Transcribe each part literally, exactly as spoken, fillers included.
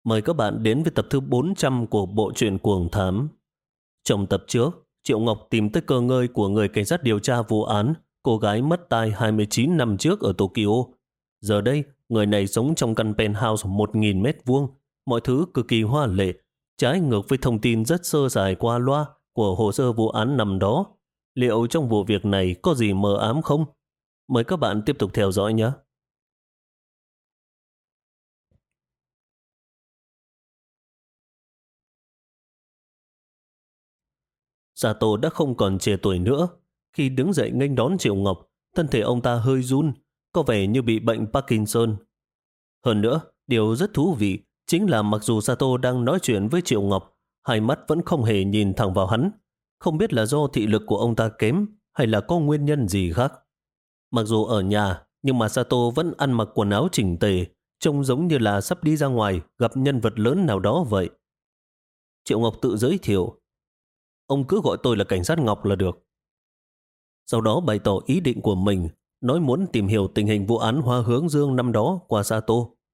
Mời các bạn đến với tập thứ bốn trăm của bộ truyện Cuồng Thám. Trong tập trước, Triệu Ngọc tìm tới cơ ngơi của người cảnh sát điều tra vụ án cô gái mất tai hai mươi chín năm trước ở Tokyo. Giờ đây, người này sống trong căn penthouse một nghìn mét vuông, mọi thứ cực kỳ hoa lệ, trái ngược với thông tin rất sơ sài qua loa của hồ sơ vụ án năm đó. Liệu trong vụ việc này có gì mờ ám không? Mời các bạn tiếp tục theo dõi nhé. Sato đã không còn trẻ tuổi nữa. Khi đứng dậy nghênh đón Triệu Ngọc, thân thể ông ta hơi run, có vẻ như bị bệnh Parkinson. Hơn nữa, điều rất thú vị chính là mặc dù Sato đang nói chuyện với Triệu Ngọc, hai mắt vẫn không hề nhìn thẳng vào hắn. Không biết là do thị lực của ông ta kém hay là có nguyên nhân gì khác. Mặc dù ở nhà, nhưng mà Sato vẫn ăn mặc quần áo chỉnh tề, trông giống như là sắp đi ra ngoài gặp nhân vật lớn nào đó vậy. Triệu Ngọc tự giới thiệu: "Ông cứ gọi tôi là cảnh sát Ngọc là được." Sau đó bày tỏ ý định của mình, nói muốn tìm hiểu tình hình vụ án Hoa Hướng Dương năm đó qua Sato.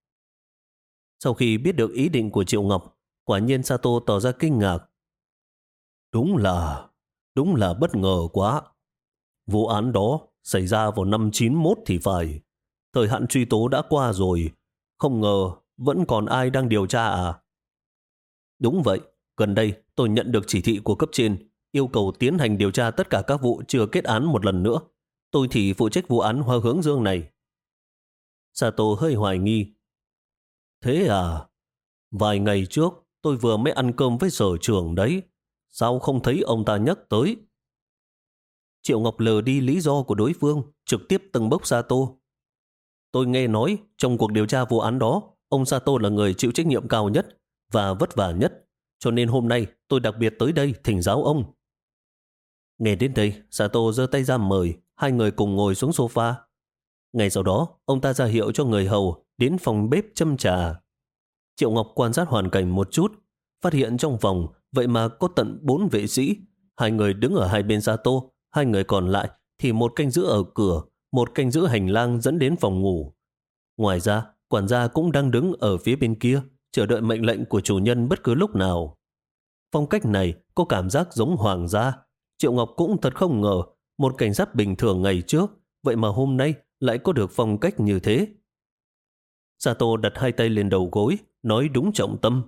Sau khi biết được ý định của Triệu Ngọc, quả nhiên Sato tỏ ra kinh ngạc. Đúng là, đúng là bất ngờ quá. Vụ án đó xảy ra vào năm chín mốt thì phải. Thời hạn truy tố đã qua rồi. Không ngờ vẫn còn ai đang điều tra à? Đúng vậy. Gần đây tôi nhận được chỉ thị của cấp trên yêu cầu tiến hành điều tra tất cả các vụ chưa kết án một lần nữa. Tôi thì phụ trách vụ án Hoa Hướng Dương này. Sato hơi hoài nghi. Thế à? Vài ngày trước tôi vừa mới ăn cơm với sở trưởng đấy. Sao không thấy ông ta nhắc tới? Triệu Ngọc lờ đi lý do của đối phương, trực tiếp tâng bốc Sato. Tôi nghe nói trong cuộc điều tra vụ án đó, ông Sato là người chịu trách nhiệm cao nhất và vất vả nhất. Cho nên hôm nay tôi đặc biệt tới đây thỉnh giáo ông. Nghe đến đây, Sato giơ tay ra mời, hai người cùng ngồi xuống sofa. Ngay sau đó, ông ta ra hiệu cho người hầu đến phòng bếp châm trà. Triệu Ngọc quan sát hoàn cảnh một chút, phát hiện trong phòng vậy mà có tận bốn vệ sĩ. Hai người đứng ở hai bên Sato, hai người còn lại thì một canh giữ ở cửa, một canh giữ hành lang dẫn đến phòng ngủ. Ngoài ra, quản gia cũng đang đứng ở phía bên kia, chờ đợi mệnh lệnh của chủ nhân bất cứ lúc nào. Phong cách này có cảm giác giống hoàng gia. Triệu Ngọc cũng thật không ngờ một cảnh sát bình thường ngày trước vậy mà hôm nay lại có được phong cách như thế. Sato đặt hai tay lên đầu gối, nói đúng trọng tâm.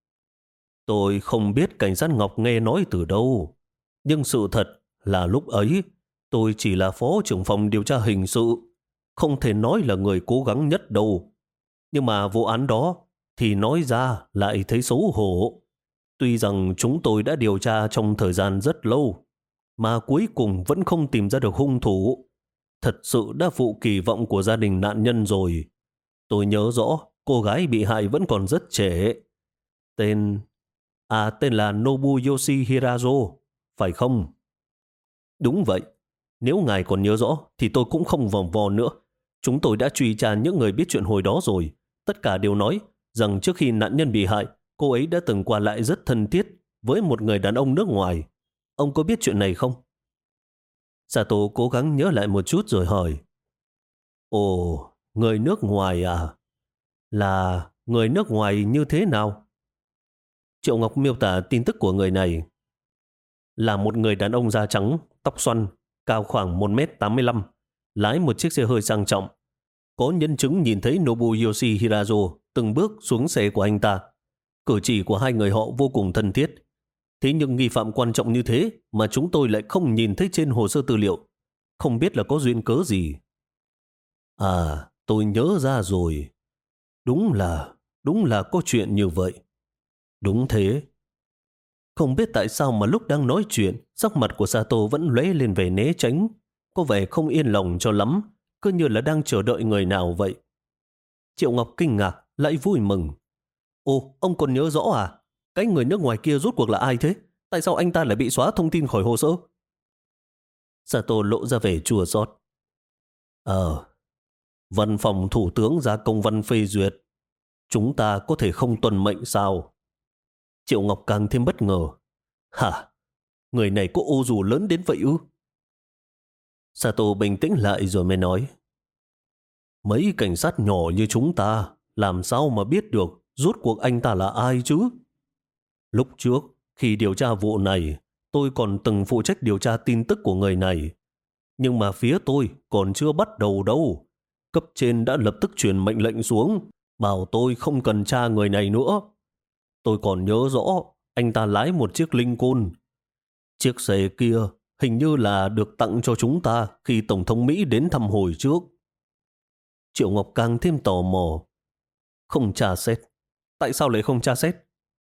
Tôi không biết cảnh sát Ngọc nghe nói từ đâu, nhưng sự thật là lúc ấy tôi chỉ là phó trưởng phòng điều tra hình sự, không thể nói là người cố gắng nhất đâu. Nhưng mà vụ án đó thì nói ra lại thấy xấu hổ. Tuy rằng chúng tôi đã điều tra trong thời gian rất lâu, mà cuối cùng vẫn không tìm ra được hung thủ. Thật sự đã phụ kỳ vọng của gia đình nạn nhân rồi. Tôi nhớ rõ cô gái bị hại vẫn còn rất trẻ. Tên... À tên là Nobuyoshi Hirazo, phải không? Đúng vậy. Nếu ngài còn nhớ rõ thì tôi cũng không vòng vo nữa. Chúng tôi đã truy tra những người biết chuyện hồi đó rồi. Tất cả đều nói rằng trước khi nạn nhân bị hại, cô ấy đã từng qua lại rất thân thiết với một người đàn ông nước ngoài. Ông có biết chuyện này không? Sato cố gắng nhớ lại một chút rồi hỏi. Ồ, người nước ngoài à? Là người nước ngoài như thế nào? Triệu Ngọc miêu tả tin tức của người này. Là một người đàn ông da trắng, tóc xoăn, cao khoảng một mét tám mươi lăm, lái một chiếc xe hơi sang trọng. Có nhân chứng nhìn thấy Nobuyoshi Hirazo từng bước xuống xe của anh ta. Cử chỉ của hai người họ vô cùng thân thiết. Thế nhưng nghi phạm quan trọng như thế mà chúng tôi lại không nhìn thấy trên hồ sơ tư liệu. Không biết là có duyên cớ gì. À, tôi nhớ ra rồi. Đúng là, đúng là có chuyện như vậy. Đúng thế. Không biết tại sao mà lúc đang nói chuyện, sắc mặt của Sato vẫn lóe lên vẻ né tránh. Có vẻ không yên lòng cho lắm, cứ như là đang chờ đợi người nào vậy. Triệu Ngọc kinh ngạc, lại vui mừng. Ồ, ông còn nhớ rõ à? Cái người nước ngoài kia rốt cuộc là ai thế? Tại sao anh ta lại bị xóa thông tin khỏi hồ sơ? Sato lộ ra vẻ chua xót. Ờ, văn phòng thủ tướng ra công văn phê duyệt. Chúng ta có thể không tuân mệnh sao? Triệu Ngọc càng thêm bất ngờ. Hả? Người này có ô dù lớn đến vậy ư? Sato bình tĩnh lại rồi mới nói. Mấy cảnh sát nhỏ như chúng ta làm sao mà biết được rốt cuộc anh ta là ai chứ? Lúc trước, khi điều tra vụ này, tôi còn từng phụ trách điều tra tin tức của người này. Nhưng mà phía tôi còn chưa bắt đầu đâu. Cấp trên đã lập tức truyền mệnh lệnh xuống, bảo tôi không cần tra người này nữa. Tôi còn nhớ rõ, anh ta lái một chiếc Lincoln. Chiếc xe kia hình như là được tặng cho chúng ta khi Tổng thống Mỹ đến thăm hồi trước. Triệu Ngọc càng thêm tò mò. Không tra xét. Tại sao lại không tra xét?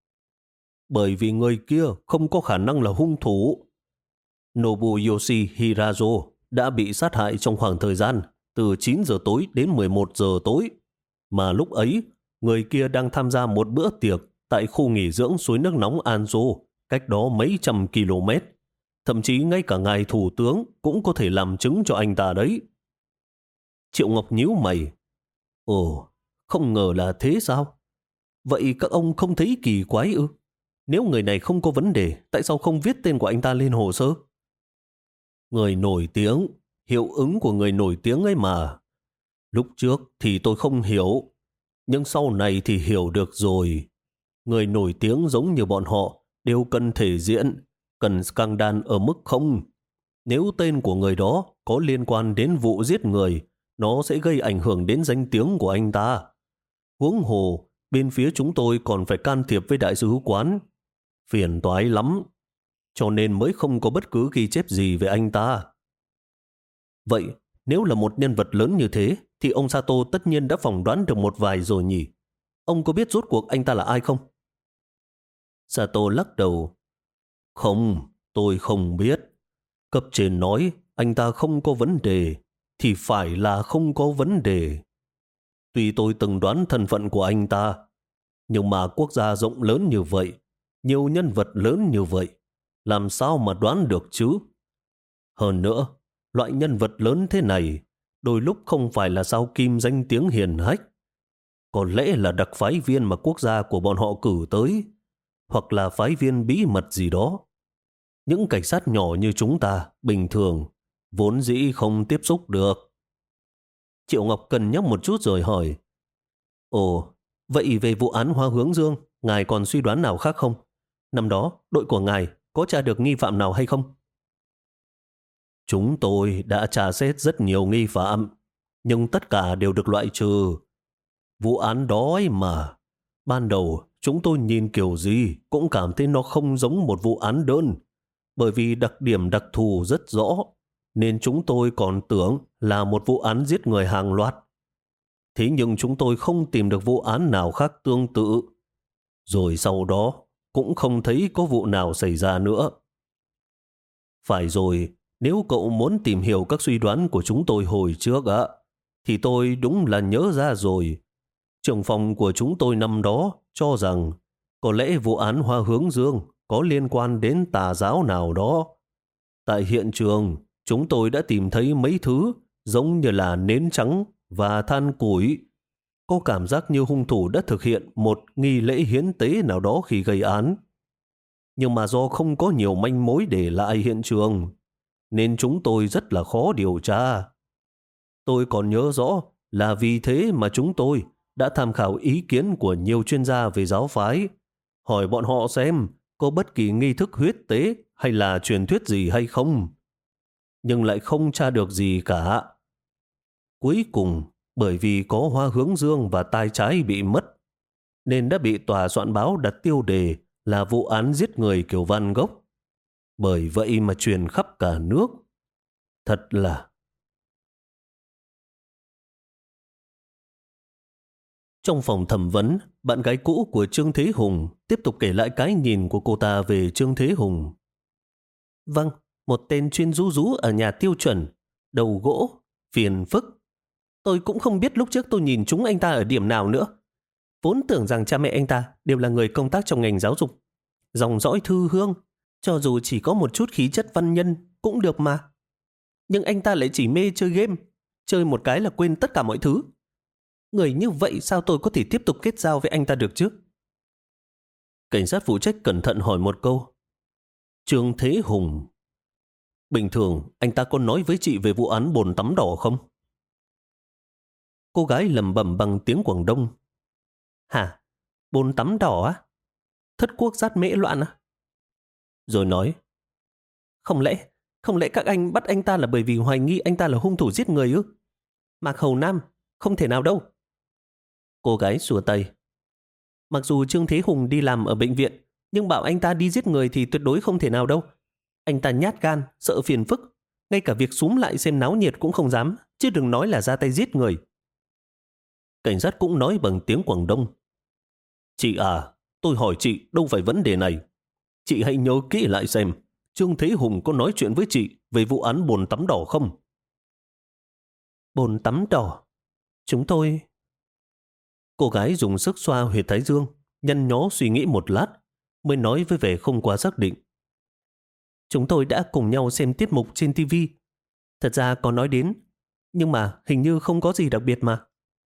Bởi vì người kia không có khả năng là hung thủ. Nobuyoshi Hirazo đã bị sát hại trong khoảng thời gian từ chín giờ tối đến mười một giờ tối. Mà lúc ấy, người kia đang tham gia một bữa tiệc tại khu nghỉ dưỡng suối nước nóng Anzo, cách đó mấy trăm km. Thậm chí ngay cả ngài thủ tướng cũng có thể làm chứng cho anh ta đấy. Triệu Ngọc nhíu mày. Ồ, không ngờ là thế sao? Vậy các ông không thấy kỳ quái ư? Nếu người này không có vấn đề, tại sao không viết tên của anh ta lên hồ sơ? Người nổi tiếng, hiệu ứng của người nổi tiếng ấy mà. Lúc trước thì tôi không hiểu, nhưng sau này thì hiểu được rồi. Người nổi tiếng giống như bọn họ đều cần thể diện, cần scandal ở mức không. Nếu tên của người đó có liên quan đến vụ giết người, nó sẽ gây ảnh hưởng đến danh tiếng của anh ta. Huống hồ, bên phía chúng tôi còn phải can thiệp với đại sứ quán. Phiền toái lắm, cho nên mới không có bất cứ ghi chép gì về anh ta. Vậy, nếu là một nhân vật lớn như thế, thì ông Sato tất nhiên đã phỏng đoán được một vài rồi nhỉ? Ông có biết rốt cuộc anh ta là ai không? Sato lắc đầu. Không, tôi không biết. Cấp trên nói anh ta không có vấn đề, thì phải là không có vấn đề. Tuy tôi từng đoán thân phận của anh ta, nhưng mà quốc gia rộng lớn như vậy, nhiều nhân vật lớn như vậy, làm sao mà đoán được chứ? Hơn nữa, loại nhân vật lớn thế này, đôi lúc không phải là sao kim danh tiếng hiền hách. Có lẽ là đặc phái viên mà quốc gia của bọn họ cử tới, hoặc là phái viên bí mật gì đó. Những cảnh sát nhỏ như chúng ta, bình thường, vốn dĩ không tiếp xúc được. Triệu Ngọc cân nhắc một chút rồi hỏi. Ồ, vậy về vụ án Hoa Hướng Dương, ngài còn suy đoán nào khác không? Năm đó, đội của ngài có tra được nghi phạm nào hay không? Chúng tôi đã tra xét rất nhiều nghi phạm, nhưng tất cả đều được loại trừ. Vụ án đó ấy mà, ban đầu chúng tôi nhìn kiểu gì cũng cảm thấy nó không giống một vụ án đơn, bởi vì đặc điểm đặc thù rất rõ, nên chúng tôi còn tưởng là một vụ án giết người hàng loạt. Thế nhưng chúng tôi không tìm được vụ án nào khác tương tự. Rồi sau đó cũng không thấy có vụ nào xảy ra nữa. Phải rồi, nếu cậu muốn tìm hiểu các suy đoán của chúng tôi hồi trước ạ, thì tôi đúng là nhớ ra rồi. Trưởng phòng của chúng tôi năm đó cho rằng có lẽ vụ án Hoa Hướng Dương có liên quan đến tà giáo nào đó. Tại hiện trường, chúng tôi đã tìm thấy mấy thứ giống như là nến trắng và than củi. Có cảm giác như hung thủ đã thực hiện một nghi lễ hiến tế nào đó khi gây án. Nhưng mà do không có nhiều manh mối để lại hiện trường, nên chúng tôi rất là khó điều tra. Tôi còn nhớ rõ là vì thế mà chúng tôi đã tham khảo ý kiến của nhiều chuyên gia về giáo phái, hỏi bọn họ xem có bất kỳ nghi thức huyết tế hay là truyền thuyết gì hay không. Nhưng lại không tra được gì cả. Cuối cùng, bởi vì có Hoa Hướng Dương và tai trái bị mất, nên đã bị tòa soạn báo đặt tiêu đề là vụ án giết người kiểu Van Gogh. Bởi vậy mà truyền khắp cả nước. Thật là... Trong phòng thẩm vấn, bạn gái cũ của Trương Thế Hùng tiếp tục kể lại cái nhìn của cô ta về Trương Thế Hùng. Vâng, một tên chuyên rú rú ở nhà tiêu chuẩn, đầu gỗ, phiền phức. Tôi cũng không biết lúc trước tôi nhìn chúng anh ta ở điểm nào nữa. Vốn tưởng rằng cha mẹ anh ta đều là người công tác trong ngành giáo dục. Dòng dõi thư hương, cho dù chỉ có một chút khí chất văn nhân cũng được mà. Nhưng anh ta lại chỉ mê chơi game, chơi một cái là quên tất cả mọi thứ. Người như vậy sao tôi có thể tiếp tục kết giao với anh ta được chứ? Cảnh sát phụ trách cẩn thận hỏi một câu. Trương Thế Hùng, bình thường anh ta có nói với chị về vụ án bồn tắm đỏ không? Cô gái lẩm bẩm bằng tiếng Quảng Đông. Hả? Bồn tắm đỏ á? Thất quốc sát mễ loạn á? Rồi nói, không lẽ, không lẽ các anh bắt anh ta là bởi vì hoài nghi anh ta là hung thủ giết người ư? Mạc Hầu Nam, không thể nào đâu. Cô gái xua tay. Mặc dù Trương Thế Hùng đi làm ở bệnh viện, nhưng bảo anh ta đi giết người thì tuyệt đối không thể nào đâu. Anh ta nhát gan, sợ phiền phức. Ngay cả việc xúm lại xem náo nhiệt cũng không dám, chứ đừng nói là ra tay giết người. Cảnh sát cũng nói bằng tiếng Quảng Đông. Chị à, tôi hỏi chị đâu phải vấn đề này. Chị hãy nhớ kỹ lại xem, Trương Thế Hùng có nói chuyện với chị về vụ án bồn tắm đỏ không? Bồn tắm đỏ? Chúng tôi... Cô gái dùng sức xoa huyệt thái dương, nhăn nhó suy nghĩ một lát, mới nói với vẻ không quá xác định. Chúng tôi đã cùng nhau xem tiết mục trên ti vi. Thật ra có nói đến, nhưng mà hình như không có gì đặc biệt mà.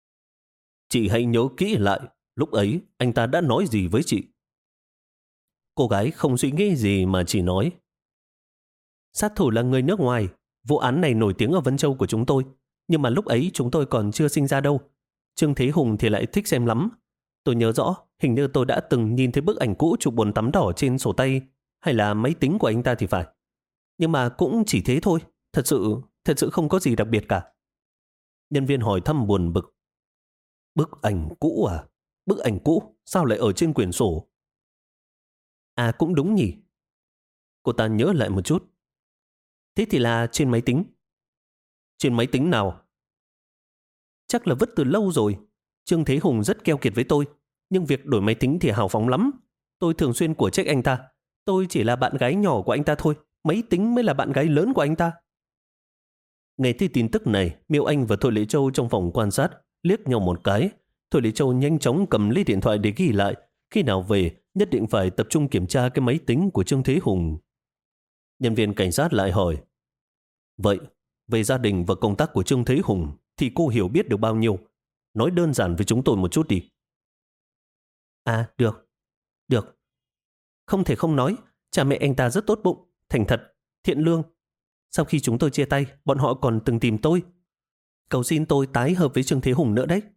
Chị hãy nhớ kỹ lại, lúc ấy anh ta đã nói gì với chị? Cô gái không suy nghĩ gì mà chỉ nói. Sát thủ là người nước ngoài, vụ án này nổi tiếng ở Vân Châu của chúng tôi, nhưng mà lúc ấy chúng tôi còn chưa sinh ra đâu. Trương Thế Hùng thì lại thích xem lắm. Tôi nhớ rõ, hình như tôi đã từng nhìn thấy bức ảnh cũ chụp bồn tắm đỏ trên sổ tay hay là máy tính của anh ta thì phải. Nhưng mà cũng chỉ thế thôi, thật sự, thật sự không có gì đặc biệt cả. Nhân viên hỏi thăm buồn bực. Bức ảnh cũ à? Bức ảnh cũ, sao lại ở trên quyển sổ? À cũng đúng nhỉ. Cô ta nhớ lại một chút. Thế thì là trên máy tính. Trên máy tính nào? Chắc là vứt từ lâu rồi. Trương Thế Hùng rất keo kiệt với tôi, nhưng việc đổi máy tính thì hào phóng lắm. Tôi thường xuyên của trách anh ta. Tôi chỉ là bạn gái nhỏ của anh ta thôi, máy tính mới là bạn gái lớn của anh ta. Nghe thấy tin tức này, Miêu Anh và Thôi Lệ Châu trong phòng quan sát liếc nhau một cái. Thôi Lệ Châu nhanh chóng cầm lấy điện thoại để ghi lại. Khi nào về, nhất định phải tập trung kiểm tra cái máy tính của Trương Thế Hùng. Nhân viên cảnh sát lại hỏi, vậy, về gia đình và công tác của Trương Thế Hùng thì cô hiểu biết được bao nhiêu? Nói đơn giản với chúng tôi một chút đi. À, được, được. Không thể không nói, cha mẹ anh ta rất tốt bụng, thành thật, thiện lương. Sau khi chúng tôi chia tay, bọn họ còn từng tìm tôi, cầu xin tôi tái hợp với Trương Thế Hùng nữa đấy.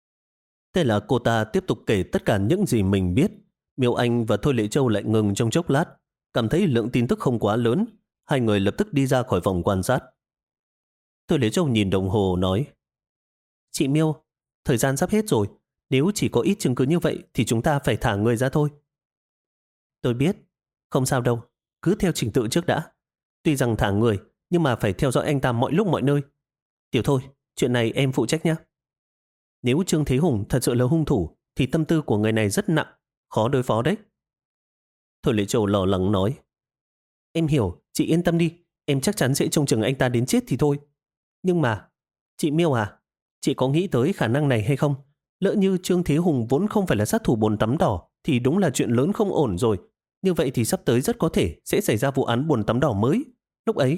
Thế là cô ta tiếp tục kể tất cả những gì mình biết. Miêu Anh và Thôi Lệ Châu lại ngừng trong chốc lát, cảm thấy lượng tin tức không quá lớn. Hai người lập tức đi ra khỏi phòng quan sát. Thôi Lệ Châu nhìn đồng hồ nói, chị Miêu, thời gian sắp hết rồi. Nếu chỉ có ít chứng cứ như vậy thì chúng ta phải thả người ra thôi. Tôi biết, không sao đâu, cứ theo trình tự trước đã. Tuy rằng thả người, nhưng mà phải theo dõi anh ta mọi lúc mọi nơi. Tiểu Thôi, chuyện này em phụ trách nhé. Nếu Trương Thế Hùng thật sự là hung thủ, thì tâm tư của người này rất nặng, khó đối phó đấy. Thôi Lệ Châu lo lắng nói, em hiểu, chị yên tâm đi, em chắc chắn sẽ trông chừng anh ta đến chết thì thôi. Nhưng mà, chị Miêu à, chị có nghĩ tới khả năng này hay không? Lỡ như Trương Thế Hùng vốn không phải là sát thủ bồn tắm đỏ, thì đúng là chuyện lớn không ổn rồi. Như vậy thì sắp tới rất có thể sẽ xảy ra vụ án bồn tắm đỏ mới. Lúc ấy,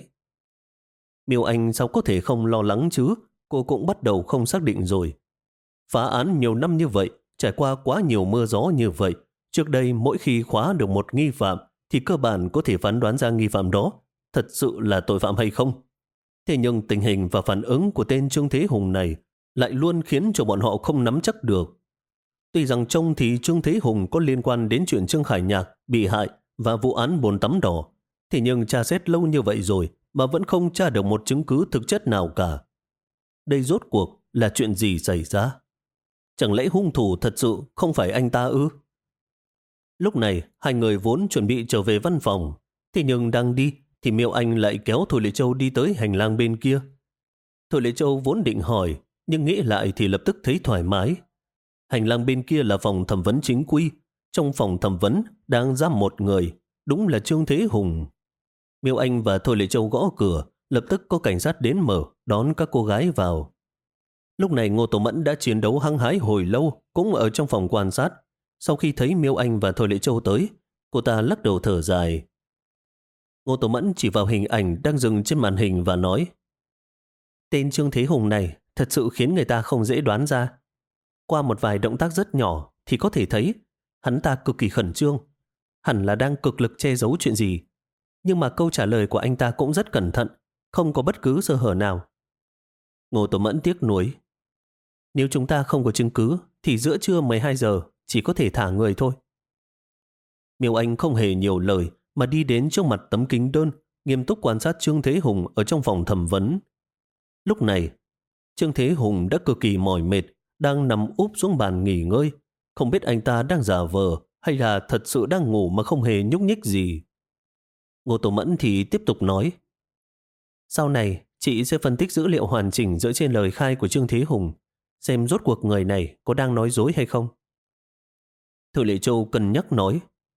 Miêu Anh sao có thể không lo lắng chứ? Cô cũng bắt đầu không xác định rồi. Phá án nhiều năm như vậy, trải qua quá nhiều mưa gió như vậy. Trước đây mỗi khi khóa được một nghi phạm, thì cơ bản có thể phán đoán ra nghi phạm đó thật sự là tội phạm hay không. Thế nhưng tình hình và phản ứng của tên Trương Thế Hùng này lại luôn khiến cho bọn họ không nắm chắc được. Tuy rằng trông thì Trương Thế Hùng có liên quan đến chuyện Trương Khải Nhạc bị hại và vụ án bồn tắm đỏ, thế nhưng tra xét lâu như vậy rồi mà vẫn không tra được một chứng cứ thực chất nào cả. Đây rốt cuộc là chuyện gì xảy ra? Chẳng lẽ hung thủ thật sự không phải anh ta ư? Lúc này, hai người vốn chuẩn bị trở về văn phòng, thế nhưng đang đi thì Miêu Anh lại kéo Thôi Lệ Châu đi tới hành lang bên kia. Thôi Lệ Châu vốn định hỏi, nhưng nghĩ lại thì lập tức thấy thoải mái. Hành lang bên kia là phòng thẩm vấn chính quy. Trong phòng thẩm vấn đang giam một người, đúng là Trương Thế Hùng. Miêu Anh và Thôi Lệ Châu gõ cửa, lập tức có cảnh sát đến mở, đón các cô gái vào. Lúc này Ngô Tổ Mẫn đã chiến đấu hăng hái hồi lâu, cũng ở trong phòng quan sát. Sau khi thấy Miêu Anh và Thôi Lệ Châu tới, cô ta lắc đầu thở dài. Ngô Tổ Mẫn chỉ vào hình ảnh đang dừng trên màn hình và nói, tên Trương Thế Hùng này thật sự khiến người ta không dễ đoán ra. Qua một vài động tác rất nhỏ thì có thể thấy hắn ta cực kỳ khẩn trương, hẳn là đang cực lực che giấu chuyện gì. Nhưng mà câu trả lời của anh ta cũng rất cẩn thận, không có bất cứ sơ hở nào. Ngô Tổ Mẫn tiếc nuối. Nếu chúng ta không có chứng cứ thì giữa trưa mười hai giờ chỉ có thể thả người thôi. Miêu Anh không hề nhiều lời mà đi đến trước mặt tấm kính đơn, nghiêm túc quan sát Trương Thế Hùng ở trong phòng thẩm vấn. Lúc này, Trương Thế Hùng đã cực kỳ mỏi mệt, đang nằm úp xuống bàn nghỉ ngơi. Không biết anh ta đang giả vờ hay là thật sự đang ngủ mà không hề nhúc nhích gì. Ngô Tố Mẫn thì tiếp tục nói. Sau này, chị sẽ phân tích dữ liệu hoàn chỉnh dựa trên lời khai của Trương Thế Hùng, xem rốt cuộc người này có đang nói dối hay không. Thư Lệ Châu cân nhắc nói.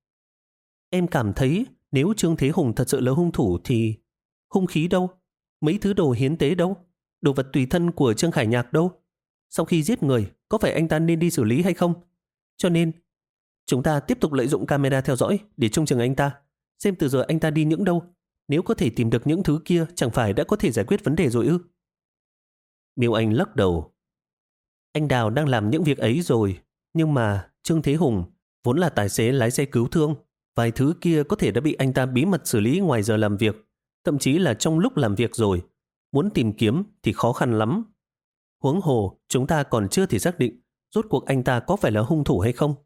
Em cảm thấy nếu Trương Thế Hùng thật sự là hung thủ thì hung khí đâu? Mấy thứ đồ hiến tế đâu? Đồ vật tùy thân của Trương Khải Nhạc đâu? Sau khi giết người, có phải anh ta nên đi xử lý hay không? Cho nên, chúng ta tiếp tục lợi dụng camera theo dõi để trông chừng anh ta, xem từ giờ anh ta đi những đâu. Nếu có thể tìm được những thứ kia, chẳng phải đã có thể giải quyết vấn đề rồi ư? Miêu Anh lắc đầu. Anh Đào đang làm những việc ấy rồi, nhưng mà Trương Thế Hùng vốn là tài xế lái xe cứu thương. Vài thứ kia có thể đã bị anh ta bí mật xử lý ngoài giờ làm việc, thậm chí là trong lúc làm việc rồi. Muốn tìm kiếm thì khó khăn lắm. Huống hồ, chúng ta còn chưa thể xác định rốt cuộc anh ta có phải là hung thủ hay không.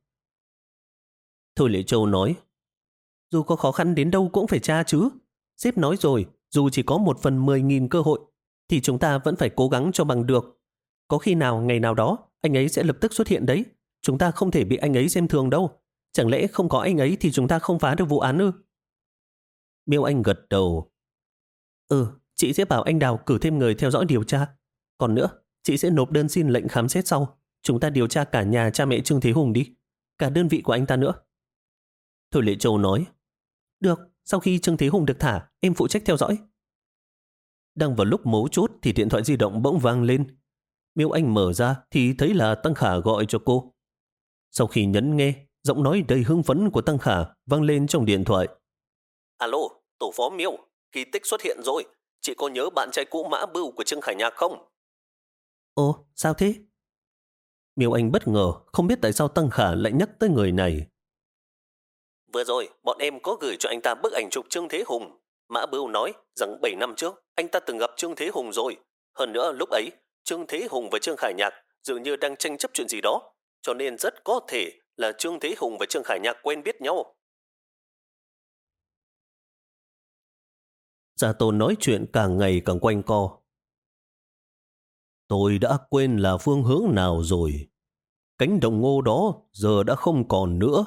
Thôi Lệ Châu nói, dù có khó khăn đến đâu cũng phải tra chứ. Sếp nói rồi, dù chỉ có một phần mười nghìn cơ hội, thì chúng ta vẫn phải cố gắng cho bằng được. Có khi nào ngày nào đó, anh ấy sẽ lập tức xuất hiện đấy. Chúng ta không thể bị anh ấy xem thường đâu. Chẳng lẽ không có anh ấy thì chúng ta không phá được vụ án ư? Miêu Anh gật đầu. Ừ, chị sẽ bảo anh Đào cử thêm người theo dõi điều tra. Còn nữa, chị sẽ nộp đơn xin lệnh khám xét sau. Chúng ta điều tra cả nhà cha mẹ Trương Thế Hùng đi. Cả đơn vị của anh ta nữa. Thôi Lệ Châu nói. Được, sau khi Trương Thế Hùng được thả, em phụ trách theo dõi. Đang vào lúc mấu chốt thì điện thoại di động bỗng vang lên. Miêu Anh mở ra thì thấy là Tăng Khả gọi cho cô. Sau khi nhấn nghe, giọng nói đầy hưng phấn của Tăng Khả vang lên trong điện thoại. Alo, tổ phó Miêu, kỳ tích xuất hiện rồi. Chị có nhớ bạn trai cũ Mã Bưu của Trương Khải Nhạc không? Ồ, sao thế? Miêu Anh bất ngờ, không biết tại sao Tăng Khả lại nhắc tới người này. Vừa rồi, bọn em có gửi cho anh ta bức ảnh chụp Trương Thế Hùng. Mã Bưu nói rằng bảy năm trước, anh ta từng gặp Trương Thế Hùng rồi. Hơn nữa, lúc ấy, Trương Thế Hùng và Trương Khải Nhạc dường như đang tranh chấp chuyện gì đó. Cho nên rất có thể là Trương Thế Hùng và Trương Khải Nhạc quen biết nhau. Gia Tôn nói chuyện càng ngày càng quanh co. Tôi đã quên là phương hướng nào rồi. Cánh đồng ngô đó giờ đã không còn nữa.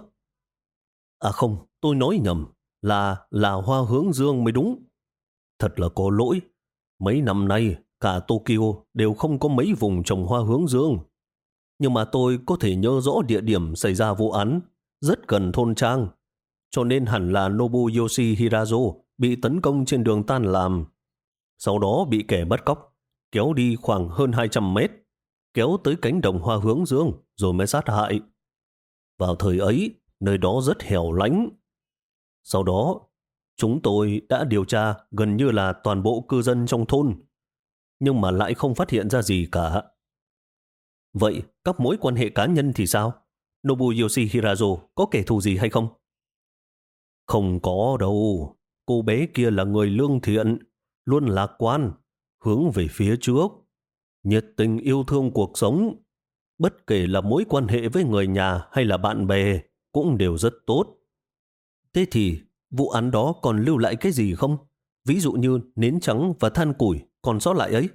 À không, tôi nói nhầm. Là là hoa hướng dương mới đúng. Thật là có lỗi. Mấy năm nay, cả Tokyo đều không có mấy vùng trồng hoa hướng dương. Nhưng mà tôi có thể nhớ rõ địa điểm xảy ra vụ án, rất gần thôn trang. Cho nên hẳn là Nobuyoshi Hirazo bị tấn công trên đường tan làm. Sau đó bị kẻ bắt cóc, kéo đi khoảng hơn hai trăm mét, kéo tới cánh đồng hoa hướng dương rồi mới sát hại. Vào thời ấy, nơi đó rất hẻo lánh. Sau đó, chúng tôi đã điều tra gần như là toàn bộ cư dân trong thôn, nhưng mà lại không phát hiện ra gì cả. Vậy, các mối quan hệ cá nhân thì sao? Nobuyoshi Hirazo có kẻ thù gì hay không? Không có đâu. Cô bé kia là người lương thiện, luôn lạc quan, hướng về phía trước, nhiệt tình yêu thương cuộc sống. Bất kể là mối quan hệ với người nhà hay là bạn bè cũng đều rất tốt. Thế thì vụ án đó còn lưu lại cái gì không? Ví dụ như nến trắng và than củi còn sót lại ấy.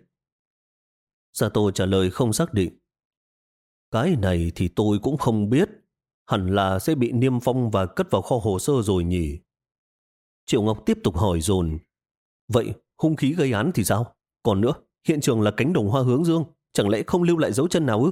Sato trả lời không xác định. Cái này thì tôi cũng không biết. Hẳn là sẽ bị niêm phong và cất vào kho hồ sơ rồi nhỉ. Triệu Ngọc tiếp tục hỏi dồn. Vậy hung khí gây án thì sao? Còn nữa, hiện trường là cánh đồng hoa hướng dương, chẳng lẽ không lưu lại dấu chân nào ư?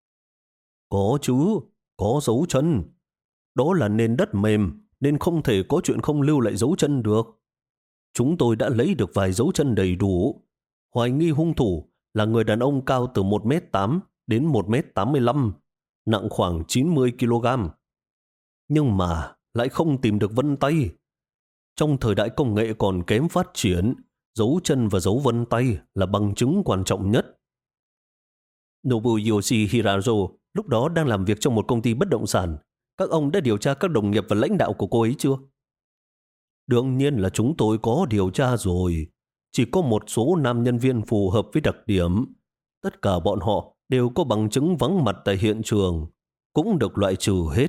Có chứ, có dấu chân. Đó là nền đất mềm, nên không thể có chuyện không lưu lại dấu chân được. Chúng tôi đã lấy được vài dấu chân đầy đủ. Hoài nghi hung thủ là người đàn ông cao từ một mét tám đến một mét tám mươi lăm, nặng khoảng chín mươi ki lô gam. Nhưng mà lại không tìm được vân tay. Trong thời đại công nghệ còn kém phát triển, dấu chân và dấu vân tay là bằng chứng quan trọng nhất. Nobuyoshi Hirazo lúc đó đang làm việc trong một công ty bất động sản. Các ông đã điều tra các đồng nghiệp và lãnh đạo của cô ấy chưa? Đương nhiên là chúng tôi có điều tra rồi. Chỉ có một số nam nhân viên phù hợp với đặc điểm. Tất cả bọn họ đều có bằng chứng vắng mặt tại hiện trường. cũng được loại trừ hết.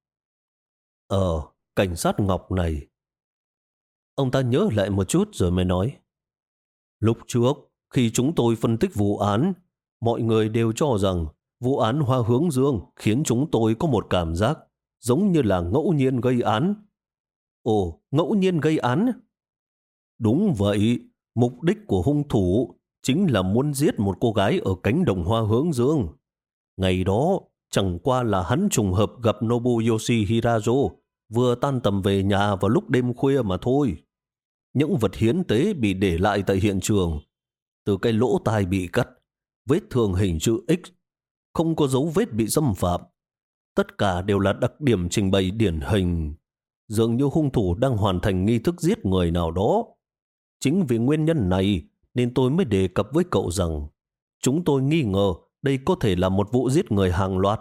Ờ, cảnh sát Ngọc này. Ông ta nhớ lại một chút rồi mới nói. Lúc trước, khi chúng tôi phân tích vụ án, mọi người đều cho rằng vụ án Hoa Hướng Dương khiến chúng tôi có một cảm giác giống như là ngẫu nhiên gây án. Ồ, ngẫu nhiên gây án? Đúng vậy, mục đích của hung thủ chính là muốn giết một cô gái ở cánh đồng Hoa Hướng Dương. Ngày đó, chẳng qua là hắn trùng hợp gặp Nobuyoshi Hirazo vừa tan tầm về nhà vào lúc đêm khuya mà thôi. Những vật hiến tế bị để lại tại hiện trường, từ cái lỗ tai bị cắt, vết thương hình chữ X, không có dấu vết bị xâm phạm. Tất cả đều là đặc điểm trình bày điển hình, dường như hung thủ đang hoàn thành nghi thức giết người nào đó. Chính vì nguyên nhân này nên tôi mới đề cập với cậu rằng chúng tôi nghi ngờ đây có thể là một vụ giết người hàng loạt.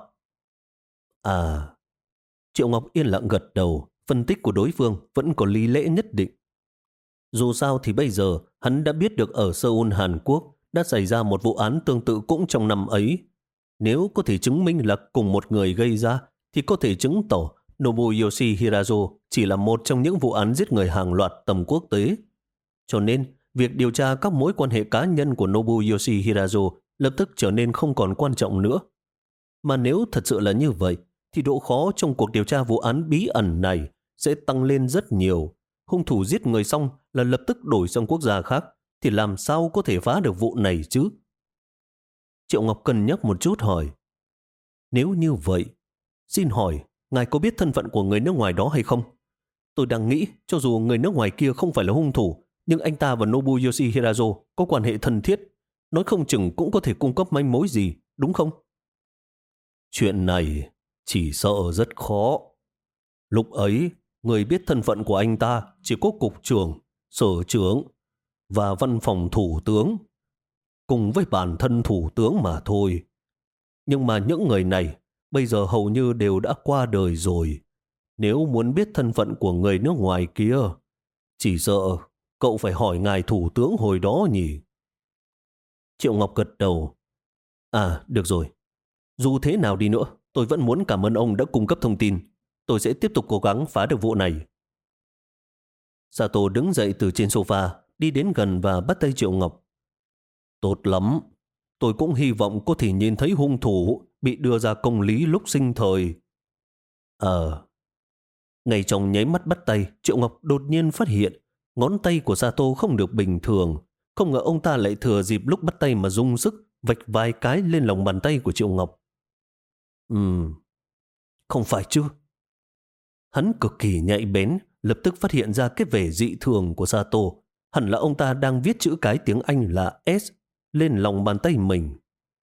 À, Triệu Ngọc yên lặng gật đầu, phân tích của đối phương vẫn có lý lẽ nhất định. Dù sao thì bây giờ hắn đã biết được ở Seoul, Hàn Quốc đã xảy ra một vụ án tương tự cũng trong năm ấy. Nếu có thể chứng minh là cùng một người gây ra thì có thể chứng tỏ Nobuyoshi Hirazo chỉ là một trong những vụ án giết người hàng loạt tầm quốc tế. Cho nên, việc điều tra các mối quan hệ cá nhân của Nobuyoshi Hirazo lập tức trở nên không còn quan trọng nữa. Mà nếu thật sự là như vậy, thì độ khó trong cuộc điều tra vụ án bí ẩn này sẽ tăng lên rất nhiều. Hung thủ giết người xong là lập tức đổi sang quốc gia khác, thì làm sao có thể phá được vụ này chứ? Triệu Ngọc cân nhắc một chút hỏi. Nếu như vậy, xin hỏi, ngài có biết thân phận của người nước ngoài đó hay không? Tôi đang nghĩ, cho dù người nước ngoài kia không phải là hung thủ, nhưng anh ta và Nobuyoshi Hirazo có quan hệ thân thiết, nói không chừng cũng có thể cung cấp manh mối gì, đúng không? Chuyện này chỉ sợ rất khó. Lúc ấy, người biết thân phận của anh ta chỉ có cục trưởng, sở trưởng và văn phòng thủ tướng, cùng với bản thân thủ tướng mà thôi. Nhưng mà những người này bây giờ hầu như đều đã qua đời rồi. Nếu muốn biết thân phận của người nước ngoài kia, chỉ sợ cậu phải hỏi ngài thủ tướng hồi đó nhỉ? Triệu Ngọc gật đầu. À, được rồi. Dù thế nào đi nữa, tôi vẫn muốn cảm ơn ông đã cung cấp thông tin. Tôi sẽ tiếp tục cố gắng phá được vụ này. Sato đứng dậy từ trên sofa, đi đến gần và bắt tay Triệu Ngọc. Tốt lắm. Tôi cũng hy vọng có thể nhìn thấy hung thủ bị đưa ra công lý lúc sinh thời. Ờ. Ngay trong nháy mắt bắt tay, Triệu Ngọc đột nhiên phát hiện ngón tay của Sato không được bình thường. Không ngờ ông ta lại thừa dịp lúc bắt tay mà dùng sức vạch vài cái lên lòng bàn tay của Triệu Ngọc. Ừm, không phải chứ. Hắn cực kỳ nhạy bén, lập tức phát hiện ra cái vẻ dị thường của Sato. Hẳn là ông ta đang viết chữ cái tiếng Anh là S lên lòng bàn tay mình.